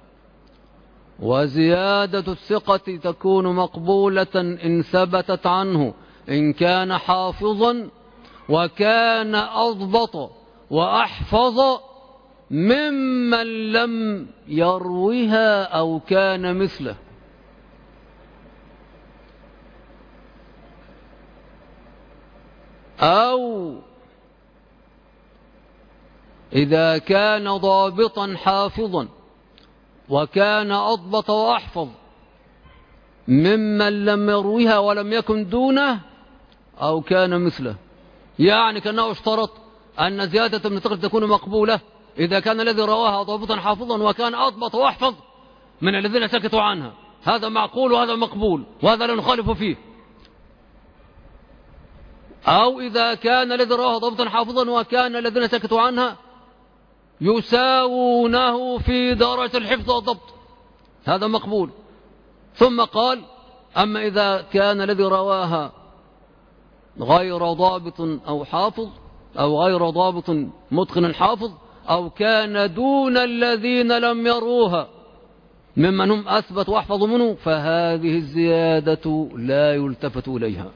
وزيادة الثقة تكون مقبولة إن ثبتت عنه إن كان حافظا وكان أضبط وأحفظ ممن لم يروها أو كان مثله. أو إذا كان ضابطا حافظا وكان أضبط وأحفظ ممن لم يروها ولم يكن دونه أو كان مثله. يعني كأنه اشترط أن زيادة من الثقة تكون مقبولة إذا كان الذي رواها ضابطا حافظا وكان أضبط وأحفظ من الذين سكتوا عنها. هذا معقول وهذا مقبول وهذا لا نخالف فيه. أو إذا كان الذي رواها ضابطا حافظا وكان الذين سكتوا عنها يساوونه في درجة الحفظ والضبط، هذا مقبول. ثم قال: أما إذا كان الذي رواها غير ضابط أو حافظ أو غير ضابط متقن حافظ أو كان دون الذين لم يروها ممن هم أثبت وأحفظ منه، فهذه الزيادة لا يلتفت إليها.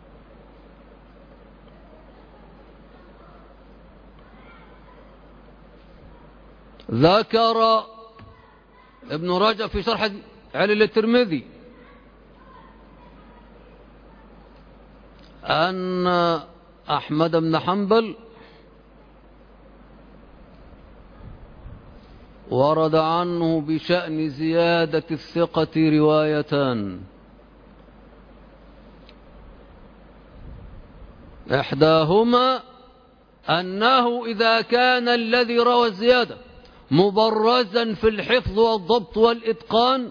ذكر ابن رجب في شرح علل الترمذي أن أحمد بن حنبل ورد عنه بشأن زيادة الثقة روايتان: إحداهما أنه إذا كان الذي روى الزيادة مبرزا في الحفظ والضبط والإتقان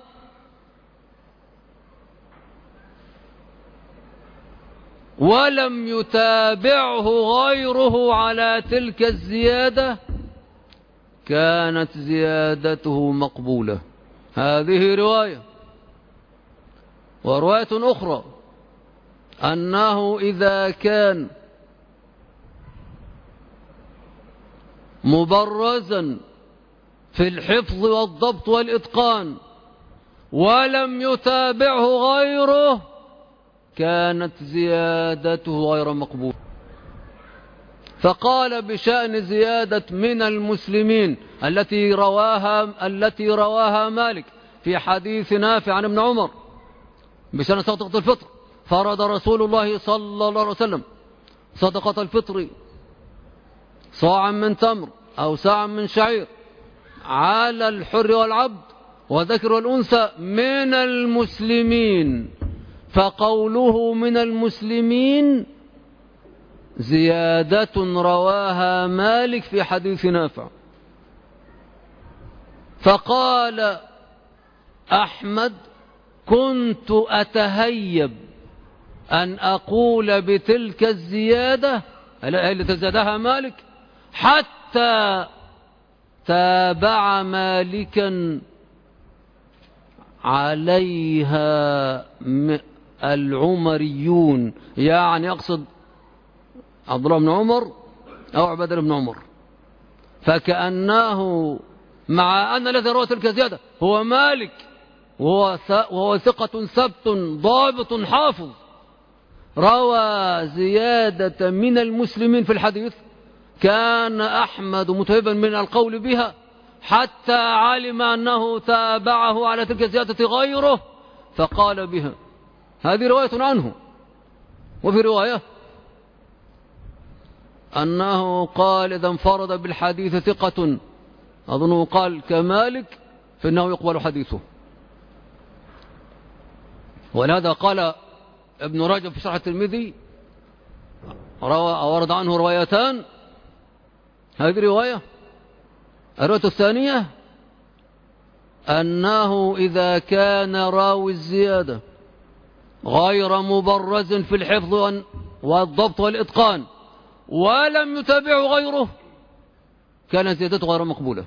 ولم يتابعه غيره على تلك الزيادة كانت زيادته مقبولة. هذه رواية. ورواية أخرى أنه إذا كان مبرزا في الحفظ والضبط والإتقان ولم يتابعه غيره كانت زيادته غير مقبولة. فقال بشأن زيادة من المسلمين التي رواها مالك في حديث نافع عن ابن عمر بشأن صدقة الفطر: فرض رسول الله صلى الله عليه وسلم صدقة الفطر صاعا من تمر أو ساعا من شعير على الحر والعبد وذكر والأنثى من المسلمين، فقوله من المسلمين زيادة رواها مالك في حديث نافع. فقال أحمد كنت أتهيب أن أقول بتلك الزيادة التي زادها مالك حتى تابع مالكا عليها العمريون، يعني يقصد عبد الله بن عمر أو عبادة بن عمر، فكأنه مع أن الذي روى تلك الزيادة هو مالك وهو ثقة ثبت ضابط حافظ، روى زيادة من المسلمين في الحديث، كان أحمد متهيبا من القول بها حتى علم أنه تابعه على تلك الزيادة غيره فقال بها. هذه رواية عنه. وفي رواية أنه قال إذا انفرد بالحديث ثقة أظنه قال كمالك فإنه يقبل حديثه. ولهذا قال ابن رجب في شرح الترمذي ورد عنه روايتان. هذه رواية. الرواية الثانية أنه إذا كان راوي الزيادة غير مبرز في الحفظ والضبط والإتقان ولم يتابعه غيره كان زيادته غير مقبولة.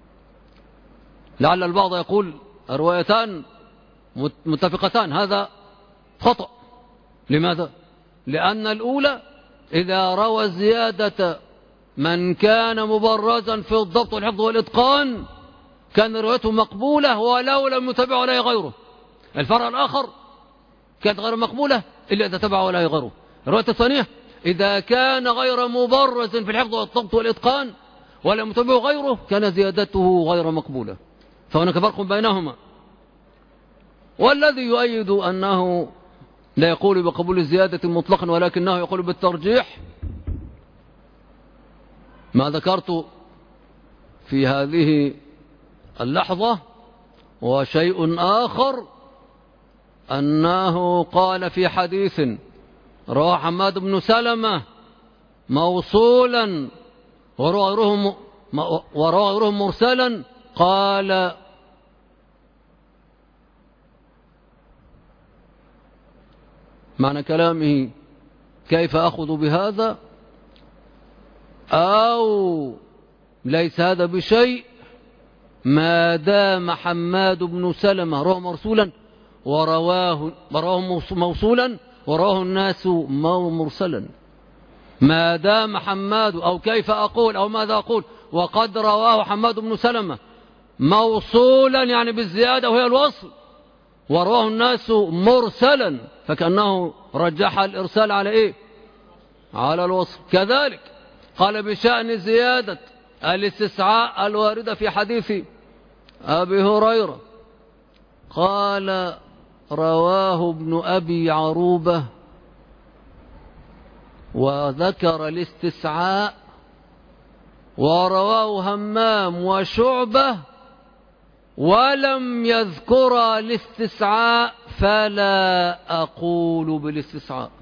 لعل البعض يقول الروايتان متفقتان، هذا خطأ. لماذا؟ لأن الأولى إذا روى الزيادة من كان مبرزا في الضبط والحفظ والإتقان كان روايته مقبولة ولو لم يتبعه عليه غيره. الفرع الآخر كانت غير مقبولة إلا إذا تبعه عليه غيره. الرواية الثانية إذا كان غير مبرز في الحفظ والضبط والإتقان ولم يتبعه غيره كان زيادته غير مقبولة. فهناك فرق بينهما. والذي يؤيد أنه لا يقول بقبول الزيادة مطلقا ولكنه يقول بالترجيح ما ذكرت في هذه اللحظة. وشيء آخر أنه قال في حديث رواه حماد بن سلمة موصولا ورواه غيره مرسلا قال معنى كلامه كيف أخذ بهذا أو ليس هذا بشيء ما دام حماد بن سلمة رواه مرسولا ورواه موصولا ورواه الناس مرسلا. ما دام حماد أو كيف أقول أو ماذا أقول وقد رواه حماد بن سلمة موصولا يعني بالزيادة وهي الوصل ورواه الناس مرسلا فكأنه رجح الإرسال على إيه؟ على الوصل. كذلك قال بشأن زيادة الاستسعاء الواردة في حديث أبي هريرة قال رواه ابن أبي عروبة وذكر الاستسعاء ورواه همام وشعبة ولم يذكر الاستسعاء فلا أقول بالاستسعاء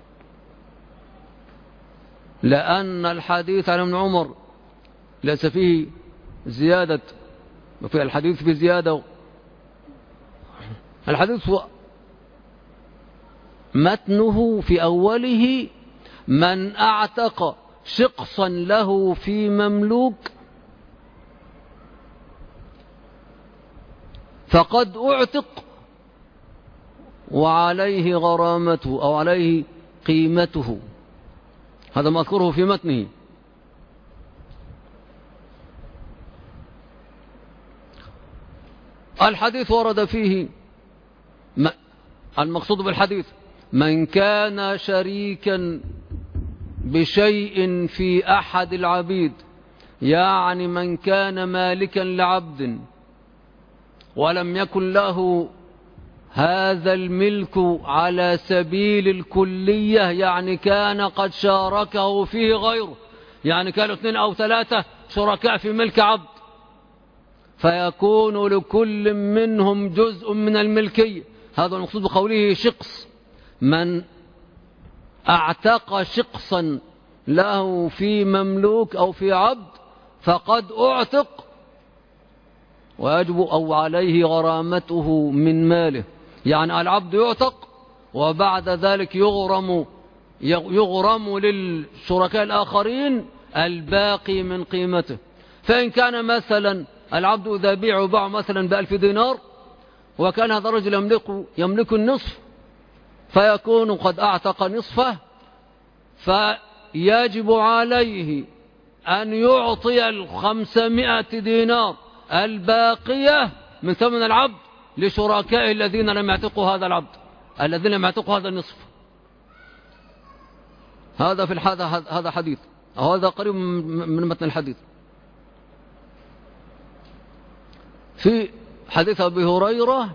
لأن الحديث عن ابن عمر ليس فيه زيادة في الحديث في زيادة. الحديث متنه في أوله من أعتق شقصا له في مملوك فقد أعتق وعليه غرامته أو عليه قيمته. هذا ما أذكره في متنه. الحديث ورد فيه المقصود بالحديث من كان شريكا بشيء في أحد العبيد يعني من كان مالكا لعبد ولم يكن له هذا الملك على سبيل الكلية يعني كان قد شاركه فيه غيره يعني كانوا 2 أو 3 شركاء في ملك عبد فيكون لكل منهم جزء من الملكية. هذا المقصود بقوله شقص. من اعتق شقصا له في مملوك أو في عبد فقد اعتق، ويجب أو عليه غرامته من ماله. يعني العبد يعتق وبعد ذلك يغرم للشركاء الآخرين الباقي من قيمته. فإن كان مثلا العبد إذا باع مثلا ب1000 دينار، وكان هذا الرجل يملك النصف، فيكون قد أعتق نصفه، فيجب عليه أن يعطي 500 دينار الباقية من ثمن العبد لشركائه الذين لم يعتقوا هذا العبد، الذين لم يعتقوا هذا النصف. هذا في هذا حديث، أو هذا قريب من متن الحديث. في حديث أبي هريرة: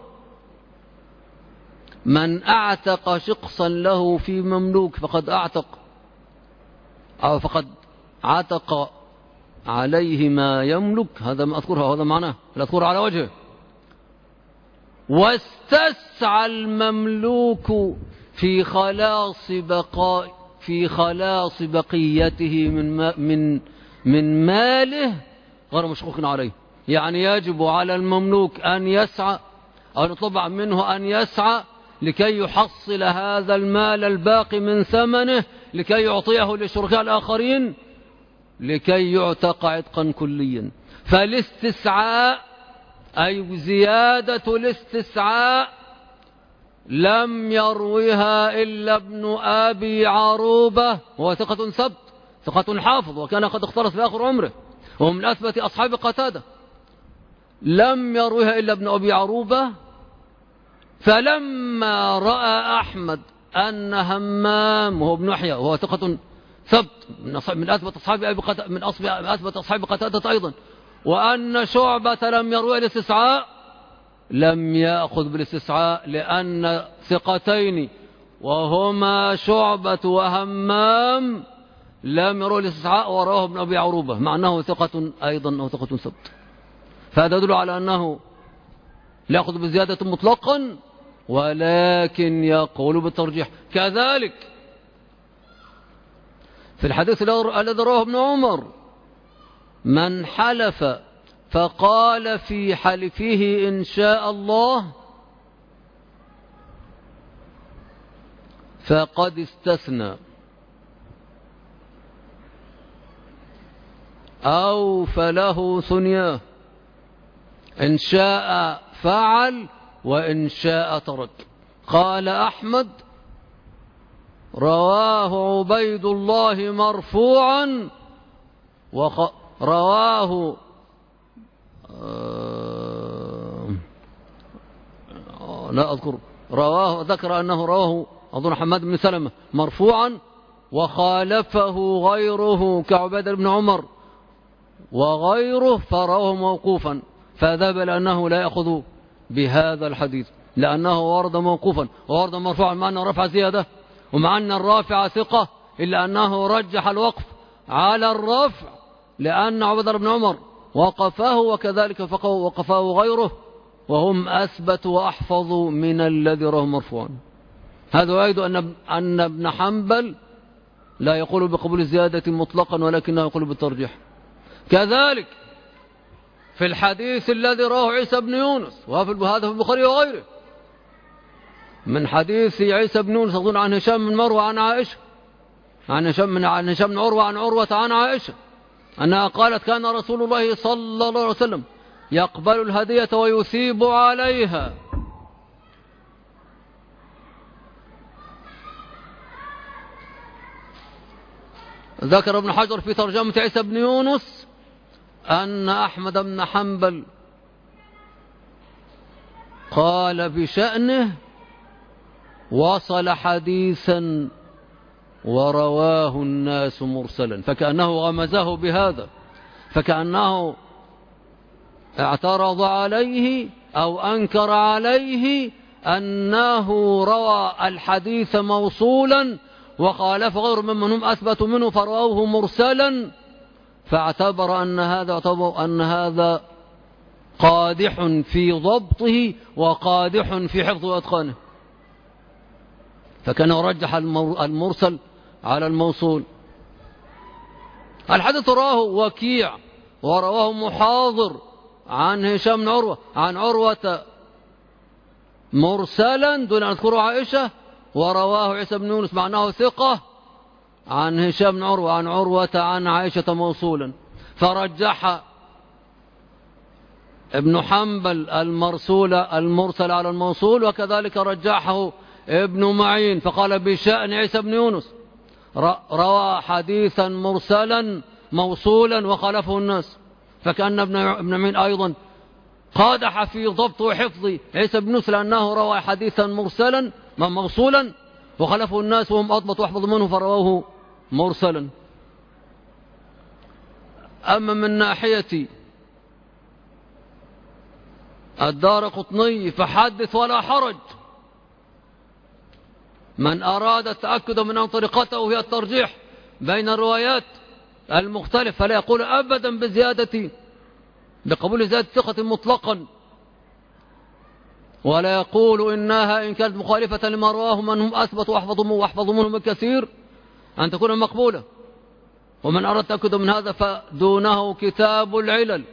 من أعتق شقصا له في مملوك فقد أعتق، أو فقد عتق عليه ما يملك. هذا ما أذكرها، هذا معناه لا أذكر على وجهه. واستسعى المملوك في خلاص بقيته من ماله غير مشقوق عليه. يعني يجب على المملوك أن يسعى، أو يطلب منه أن يسعى لكي يحصل هذا المال الباقي من ثمنه، لكي يعطيه للشركاء الآخرين، لكي يعتق عتقا كليا. فالاستسعاء أي زيادة الاستسعاء لم يروها إلا ابن أبي عروبة، وهو ثقة ثبت، ثقة حافظ، وكان قد اختلط في آخر عمره، وهو من أثبت أصحاب قتادة. لم يروها إلا ابن أبي عروبة. فلما رأى أحمد أن همام، وهو ابن يحيى وهو ثقة ثبت من أثبت أصحاب قتادة أيضا، وأن شعبة لم يروي الاستسعاء، لم يأخذ بالاستسعاء، لأن ثقتين وهما شعبة وهمام لم يروي الاستسعاء، ورواه ابن أبي عروبة مع أنه ثقة أيضا أو ثقة ثبت. فهذا يدل على أنه لا يأخذ بزيادة مطلقا، ولكن يقول بالترجيح. كذلك في الحديث الذي رواه ابن عمر: من حلف فقال في حلفه إن شاء الله فقد استثنى، أو فله ثنياه، إن شاء فعل وإن شاء ترك. قال أحمد: رواه عبيد الله مرفوعا، رواه لا أذكر، ذكر أنه رواه أظن حماد بن سلمة مرفوعا، وخالفه غيره كعبيد بن عمر وغيره فرواه موقوفا. فذهب لأنه لا يأخذ بهذا الحديث، لأنه ورد موقوفا وورد مرفوعا، مع أن رفع زيادة ومع أن الرافع ثقة، إلا أنه رجح الوقف على الرفع لأن عبد بن عمر وقفاه، وكذلك وقفاه غيره، وهم أثبت وأحفظ من الذي رواه مرفوعا. هذا يؤيد أن ابن حنبل لا يقول بقبول الزيادة مطلقا، ولكنه يقول بالترجيح. كذلك في الحديث الذي رواه عيسى بن يونس، وهذا في البخاري وغيره، من حديث عيسى بن يونس أظن عن هشام بن مروة عن عائشة، عن هشام بن عروة عن عروة عن عائشة أنها قالت: كان رسول الله صلى الله عليه وسلم يقبل الهدية ويثيب عليها. ذكر ابن حجر في ترجمة عيسى بن يونس أن أحمد بن حنبل قال بشأنه: وصل حديثا ورواه الناس مرسلا، فكأنه غمزه بهذا، فكأنه اعترض عليه أو أنكر عليه أنه روى الحديث موصولا وخالف غير ممن هم أثبت منه فرواه مرسلا، فاعتبر أن هذا قادح في ضبطه وقادح في حفظه وإتقانه، فكان يرجح المرسل على الموصول. الحديث رواه وكيع ورواه محاضر عن هشام بن عروة عن عروة مرسلا دون أن تذكره عائشة، ورواه عيسى بن يونس معناه ثقة عن هشام بن عروة عن عروة عن عائشة موصولا، فرجح ابن حنبل المرسل على الموصول، وكذلك رجحه ابن معين فقال بشأن عيسى بن يونس روى حديثا مرسلا موصولا وخالفه الناس، فكأن ابن معين أيضا قادح في ضبط وحفظ عيسى بن يونس لأنه روى حديثا مرسلا موصولا وخالفه الناس وهم أضبط واحفظ منه فرواه مرسلا. أما من ناحية الدارقطني فحدث ولا حرج، من أراد التأكد من أن طريقته هي الترجيح بين الروايات المختلفة فلا يقول أبدا بقبول زيادة ثقة مطلقا، ولا يقول إنها إن كانت مخالفة لما رواه من هم أثبت وأحفظ منهم بكثير أن تكون مقبولة. ومن أراد التأكد من هذا فدونه كتاب العلل،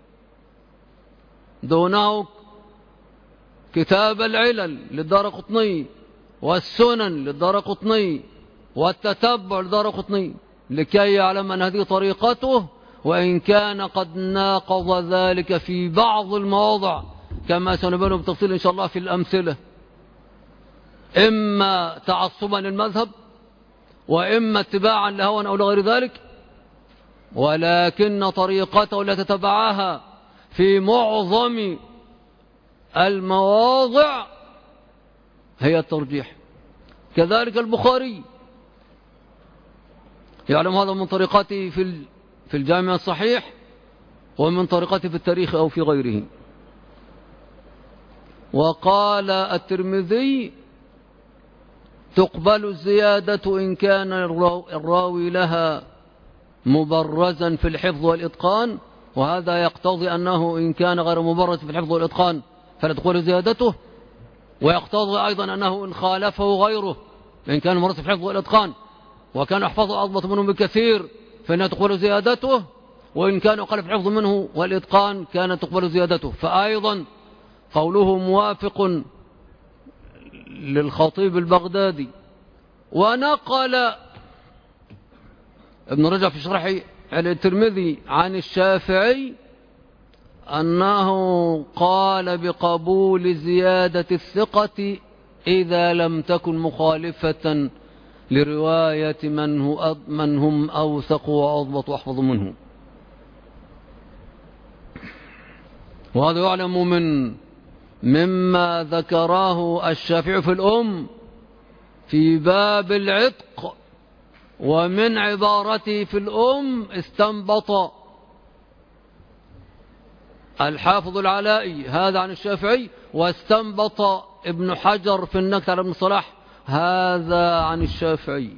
دونه كتاب العلل للدارقطني والسنن للدارقطني والتتبع للدارقطني لكي يعلم أن هذه طريقته، وإن كان قد ناقض ذلك في بعض المواضع كما سنبينه بتفصيل إن شاء الله في الأمثلة، إما تعصبا للمذهب وإما اتباعا لهوى أو لغير ذلك، ولكن طريقته التي تتبعها في معظم المواضع هي الترجيح. كذلك البخاري يعلم هذا من طريقته في الجامع الصحيح ومن طريقته في التاريخ أو في غيره. وقال الترمذي تقبل الزيادة إن كان الراوي لها مبرزا في الحفظ والإتقان، وهذا يقتضي أنه إن كان غير مبرز في الحفظ والإتقان فلا تقبل زيادته، ويقتضي أيضا أنه إن خالفه غيره إن كان مبرز في الحفظ والإتقان وكان أحفظه أضبط منه بكثير فإنها تقبل زيادته، وإن كان أقل في الحفظ منه والإتقان كانت تقبل زيادته. فأيضا قوله موافق للخطيب البغدادي. ونقل ابن رجب في شرحه على الترمذي عن الشافعي أنه قال بقبول زيادة الثقة إذا لم تكن مخالفة لرواية من هم أوثق وأضبط وأحفظ منه. وهذا يعلم مما ذكراه الشافعي في الأم في باب العتق، ومن عبارته في الأم استنبط الحافظ العلائي هذا عن الشافعي، واستنبط ابن حجر في النكت على ابن صلاح هذا عن الشافعي.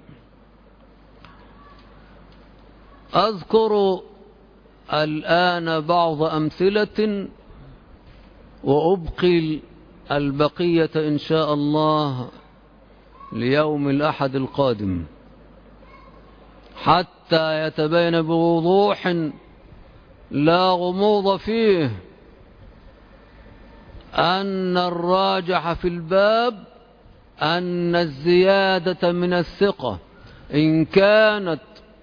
أذكر الآن بعض أمثلة وأبقي البقية إن شاء الله ليوم الأحد القادم حتى يتبين بوضوح لا غموض فيه أن الراجح في الباب أن الزيادة من الثقة إن كانت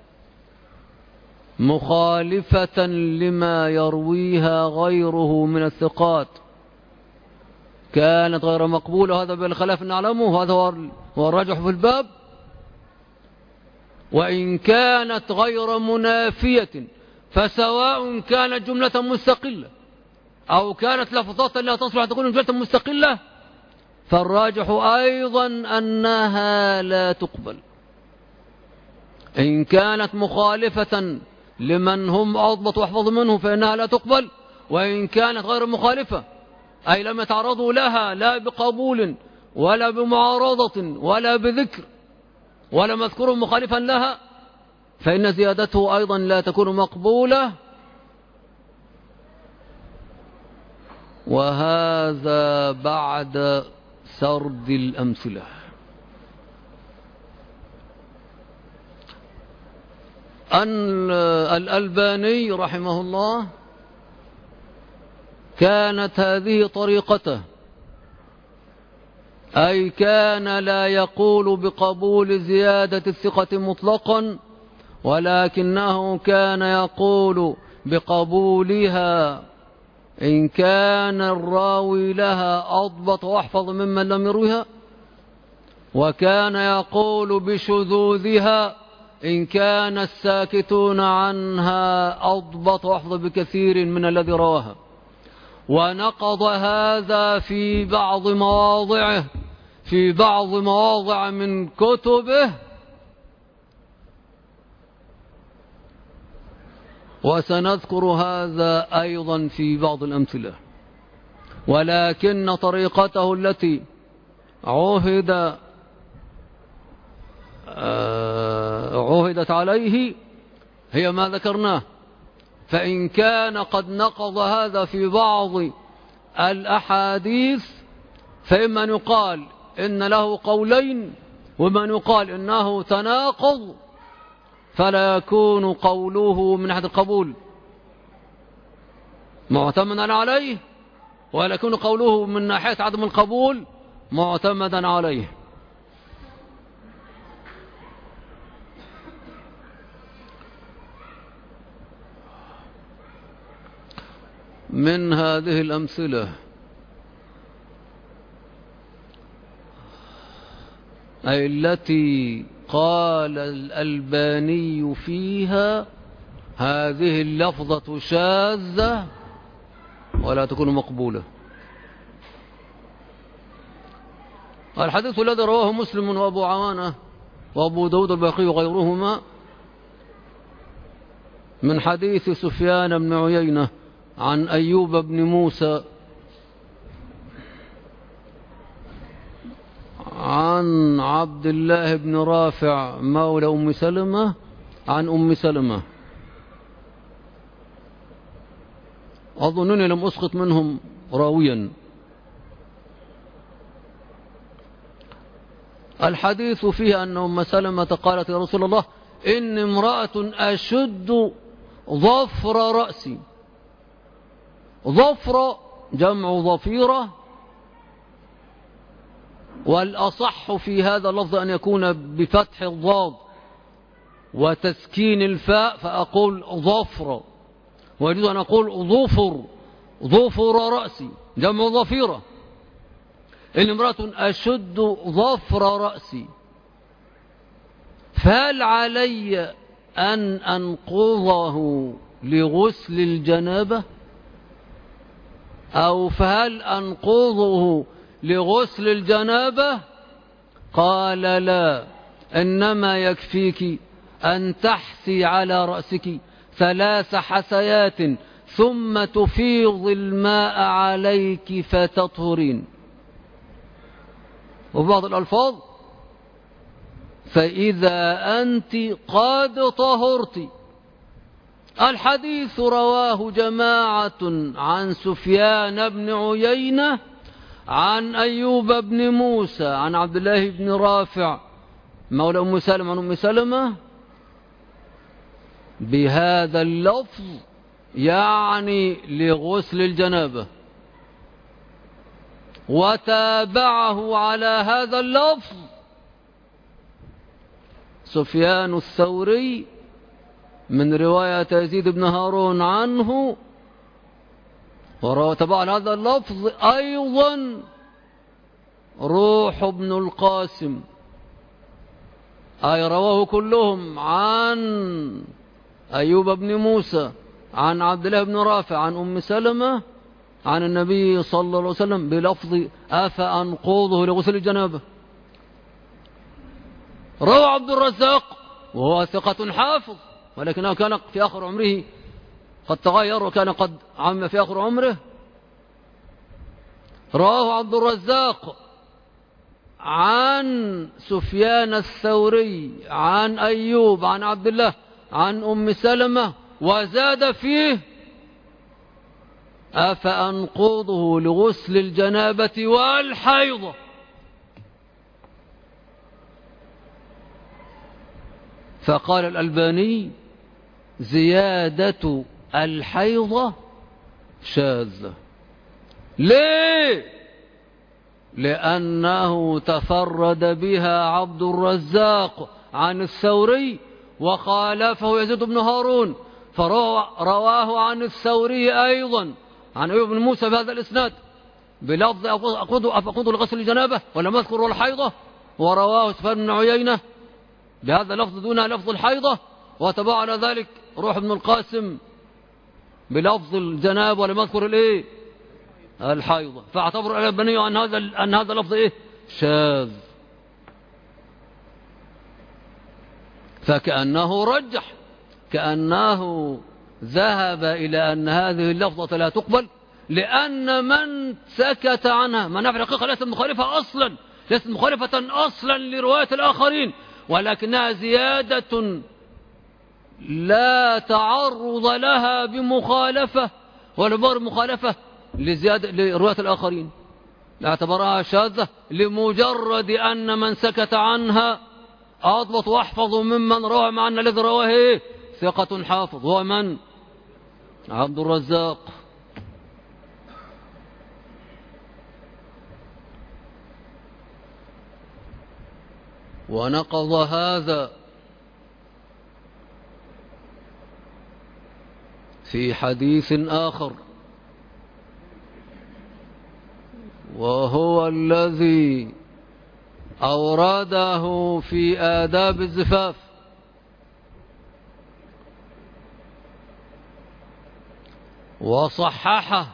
مخالفة لما يرويها غيره من الثقات كانت غير مقبولة، هذا بالخلاف نعلمه، هذا هو الراجح في الباب. وإن كانت غير منافية فسواء كانت جملة مستقلة أو كانت لفظات لا تصلح أن تكون جملة مستقلة فالراجح أيضا أنها لا تقبل. إن كانت مخالفة لمن هم أضبط وأحفظ منه فإنها لا تقبل، وإن كانت غير مخالفة أي لم يتعرضوا لها لا بقبول ولا بمعارضة ولا بذكر ولا مذكور مخالفا لها فإن زيادته أيضا لا تكون مقبولة. وهذا بعد سرد الأمثلة. الألباني رحمه الله كانت هذه طريقته، أي كان لا يقول بقبول زيادة الثقة مطلقا، ولكنه كان يقول بقبولها إن كان الراوي لها أضبط وأحفظ ممن لم يروها، وكان يقول بشذوذها إن كان الساكتون عنها أضبط وأحفظ بكثير من الذي رواها. ونقض هذا في بعض مواضعه، في بعض مواضع من كتبه، وسنذكر هذا أيضا في بعض الأمثلة. ولكن طريقته التي عهدت عليه هي ما ذكرناه. فإن كان قد نقض هذا في بعض الأحاديث، فإما أن يقال إن له قولين، ومن يقال إنه تناقض، فلا يكون قوله من ناحية القبول معتمدا عليه، ولا يكون قوله من ناحية عدم القبول معتمدا عليه. من هذه الأمثلة أي التي قال الألباني فيها هذه اللفظة شاذة ولا تكون مقبولة. الحديث الذي رواه مسلم وأبو عوانة وأبو داود الباقي وغيرهما من حديث سفيان بن عيينة عن أيوب بن موسى عن عبد الله بن رافع مولى أم سلمة عن أم سلمة. أظنني لم أسقط منهم راويا. الحديث فيه أن أم سلمة قالت يا رسول الله إن امرأة أشد ظفر رأسي. ظفر جمع ظفيرة، والأصح في هذا اللفظ أن يكون بفتح الضاد وتسكين الفاء فأقول ظفر، ويجوز أن أقول ظفر رأسي جمع ظفيرة. إن امرأة أشد ظفر رأسي فهل علي أن أنقضه لغسل الجنابة، أو فهل أنقضه لغسل الجنابة؟ قال لا، إنما يكفيك أن تحسي على رأسك 3 حسيات ثم تفيض الماء عليك فتطهرين. وبعض الألفاظ فإذا أنت قد طهرت. الحديث رواه جماعة عن سفيان بن عيينة عن أيوب بن موسى عن عبد الله بن رافع مولى أم سلمة عن أم سلمة بهذا اللفظ، يعني لغسل الجنابة. وتابعه على هذا اللفظ سفيان الثوري من رواية يزيد بن هارون عنه، وتبع هذا اللفظ أيضا روح بن القاسم، أي رواه كلهم عن أيوب بن موسى عن عبد الله بن رافع عن أم سلمة عن النبي صلى الله عليه وسلم بلفظ أفأنقضه لغسل الجنابة. روى عبد الرزاق وهو ثقة حافظ، ولكنه كان في آخر عمره قد تغير وكان قد عم في آخر عمره. رواه عبد الرزاق عن سفيان الثوري عن أيوب عن عبد الله عن أم سلمة، وزاد فيه أفأنقضه لغسل الجنابة والحيضة؟ فقال الألباني زيادة الحيضة شاذة. ليه؟ لأنه تفرد بها عبد الرزاق عن الثوري وخالفه يزيد بن هارون، فرواه عن الثوري أيضا عن أيوب بن موسى بهذا الإسناد بلفظ أفقد لغسل الجنابة ولم أذكر والحيضة، ورواه سفيان بن عيينة بهذا اللفظ دون لفظ الحيضة، وتبع على ذلك روح بن القاسم بلفظ الجناب ولم أذكر الإيه؟ الحيضة. فاعتبر الألباني أن هذا لفظ إيه؟ شاذ. فكأنه رجح، كأنه ذهب إلى أن هذه اللفظة لا تقبل، لأن من سكت عنها من في الحقيقة ليست مخالفة أصلا، ليست مخالفة أصلا لرواية الآخرين، ولكنها زيادة لا تعرض لها بمخالفة ولا مخالفة لرواية الآخرين، اعتبرها شاذة لمجرد أن من سكت عنها أضبط وأحفظ ممن روى، مع أن الذي رواه ثقة حافظ هو من؟ عبد الرزاق. ونقض هذا في حديث آخر، وهو الذي أورده في آداب الزفاف، وصححه،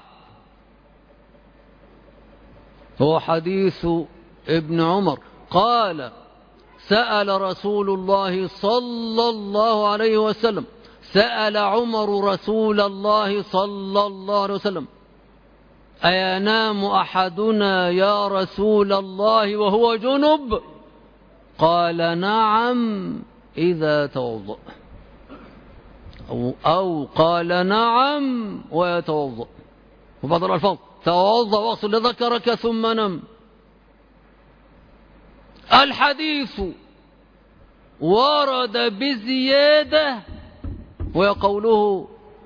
هو حديث ابن عمر قال سأل رسول الله صلى الله عليه وسلم، سأل عمر رسول الله صلى الله عليه وسلم أينام أحدنا يا رسول الله وهو جنب؟ قال نعم إذا توضأ، أو قال نعم ويتوضأ، وبعض الألفاظ توضأ واغسل ذكرك ثم نم. الحديث ورد بزيادة ويقوله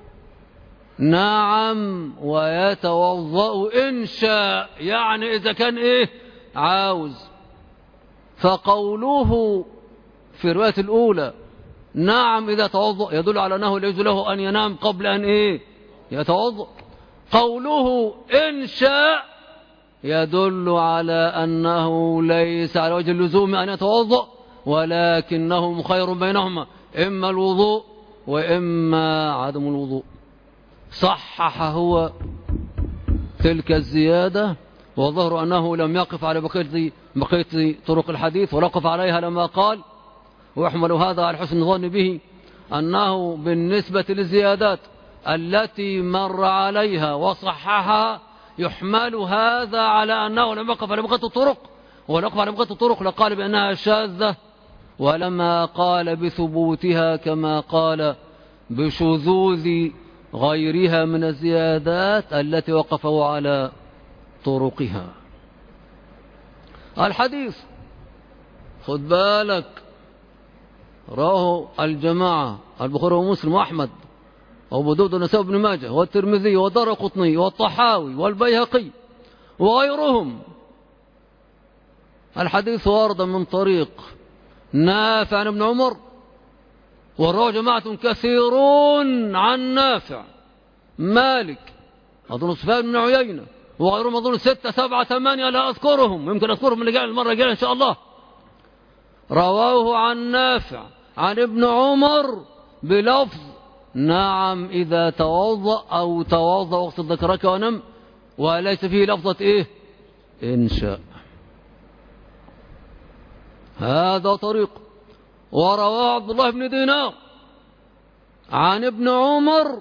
نعم ويتوضأ إن شاء، يعني إذا كان إيه عاوز. فقوله في الرواية الأولى نعم إذا توضأ يدل على أنه لا يجوز له أن ينام قبل أن إيه يتوضأ. قوله إن شاء يدل على أنه ليس على وجه اللزوم أن يتوضأ، ولكنه مخير بينهما، إما الوضوء وإما عدم الوضوء. صحح هو تلك الزيادة، وظهر أنه لم يقف على بقية طرق الحديث، ولقف عليها لما قال ويحمل هذا على حسن الظن به أنه بالنسبة للزيادات التي مر عليها وصححها يحمل هذا على أنه لم يقف على بقية الطرق، ولقف على بقية الطرق لقال بأنها شاذة، ولما قال بثبوتها كما قال بشذوذ غيرها من الزيادات التي وقفوا على طرقها. الحديث خد بالك رواه الجماعة البخاري ومسلم وأحمد وأبو داود والنسائي وابن ماجه والترمذي والدارقطني والطحاوي والبيهقي وغيرهم. الحديث ورد من طريق نافع عن ابن عمر، ورواه جماعة كثيرون عن نافع، مالك أظن سفيان بن عيينة وغيرهم، أظن 6 7 8 لا أذكرهم، يمكن أذكرهم من المرة الجاية إن شاء الله. رواه عن نافع عن ابن عمر بلفظ نعم إذا توضأ أو توضأ واغسل ذكرك ونم، وليس فيه لفظة إيه إن شاء. هذا طريق. ورواه عبد الله بن دينار عن ابن عمر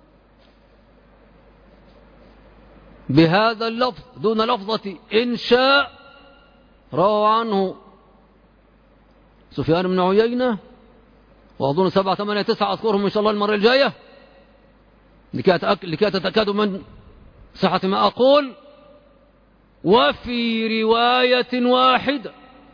بهذا اللفظ دون لفظة إن شاء، روى عنه سفيان بن عيينة، وأظن 7 8 9 أذكرهم إن شاء الله المرة الجاية لكي تتأكدوا من صحة ما أقول. وفي رواية واحدة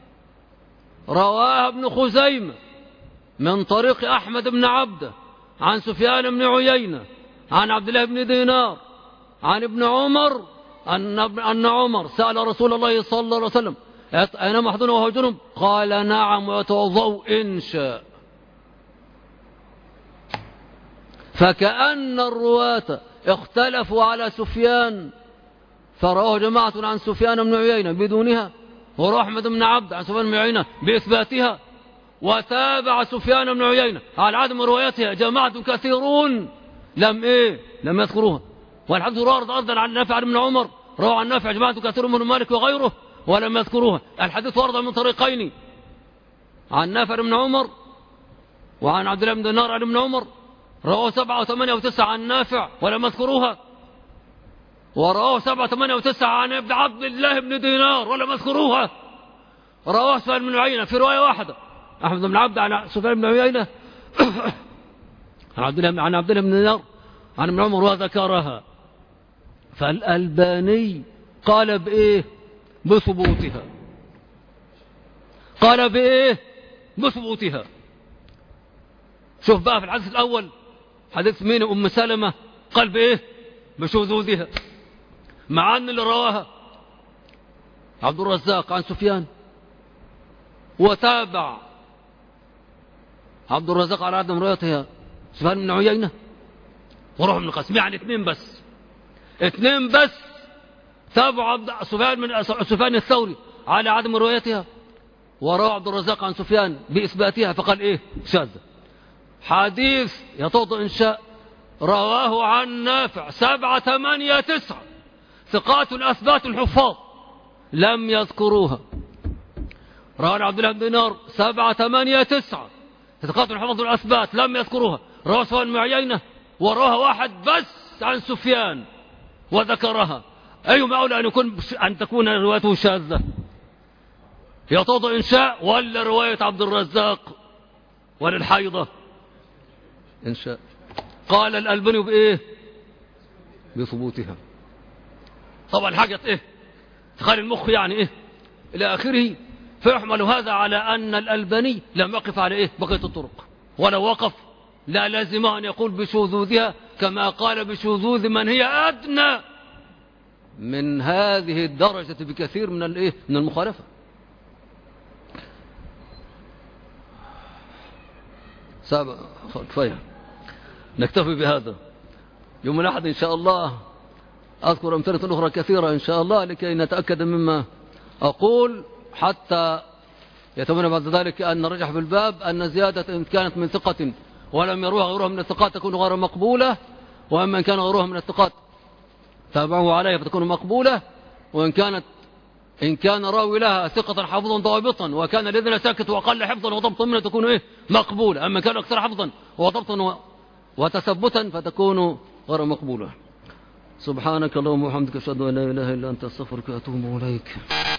رواها ابن خزيمة من طريق أحمد بن عبده عن سفيان بن عيينة عن عبد الله بن دينار عن ابن عمر أن عمر سأل رسول الله صلى الله عليه وسلم أينام أحدنا وهو جنب؟ قال نعم ويتوضأ إن شاء. فكأن الرواة اختلفوا على سفيان، فرواه جماعة عن سفيان بن عيينة بدونها، ورواه أحمد بن عبد عن سفيان بن عيينة بإثباتها، وتابع سفيان بن عيينة على عدم روايتها جماعة كثيرون لم يذكروها. والحديث رواه أيضا عن نافع بن عمر، رواه عن نافع جماعة كثير من مالك وغيره ولم يذكروها. الحديث ورد من طريقين، عن نافع بن عمر وعن عبد الله بن دينار عن ابن عمر، رواه 7 و8 و9 عن نافع ولم يذكروها، ورواه 7 و8 و9 عن ابن عبد الله بن دينار ولم يذكروها. رواه سفيان بن عيينة في رواية واحدة، أحمد بن عبد عن سفيان بن عيينة عن عبد الله بن دينار عن ابن عمر وذكرها. فالألباني قال بإيه؟ بثبوتها. قال بإيه؟ بثبوتها. شوف بقى في الحديث الأول حديث مين؟ أم سلمة، قال بإيه؟ بشذوذها، مع أن اللي رواها عبد الرزاق عن سفيان، وتابع عبد الرزاق على عدم روايتها سفيان بن عيينة وروح بن القاسم، يعني اثنين بس تابع سفيان الثوري على عدم روايتها، وروى عبد الرزاق عن سفيان بإثباتها، فقال إيه؟ شاذ. حديث يتوضأ إن شاء رواه عن نافع 7 8 9 ثقات الأثبات الحفاظ لم يذكروها. رواه عبد الله بن دينار 7 8 9 ثقات الحفاظ الأثبات لم يذكروها. رواه سفيان بن عيينة وراها واحد بس عن سفيان وذكرها. أيما أولى أن تكون روايته شاذة؟ يتوضأ إن شاء ولا رواية عبد الرزاق ولا الحيضة؟ إن شاء. قال الألباني بإيه؟ بثبوتها. طبعا حاجة إيه؟ تخيل المخ يعني إيه إلى آخره. فيحمل هذا على أن الألباني لم يقف على إيه؟ بقية الطرق، ولو وقف لا لازم أن يقول بشذوذها كما قال بشذوذ من هي أدنى من هذه الدرجة بكثير من الإيه؟ من المخالفة. كفاية نكتفي بهذا. يوم الأحد إن شاء الله أذكر أمثلة أخرى كثيرة إن شاء الله لكي نتأكد مما أقول، حتى يتمنى بعد ذلك أن نرجح في الباب أن زيادة إن كانت من ثقة ولم يروها غيرها من الثقات تكون غير مقبولة، وأما إن كان غيرها من الثقات تابعه عليها فتكون مقبولة، إن كان راوي لها ثقة حافظا ضابطا وكان الذين ساكت وأقل حفظا وضبطا منه تكون إيه؟ مقبولة. أما كان أكثر حفظا وضبطا وتثبتا فتكون غير مقبولة. سبحانك اللهم وبحمدك أشهد أن لا إله إلا أنت أستغفرك وأتوب إليك.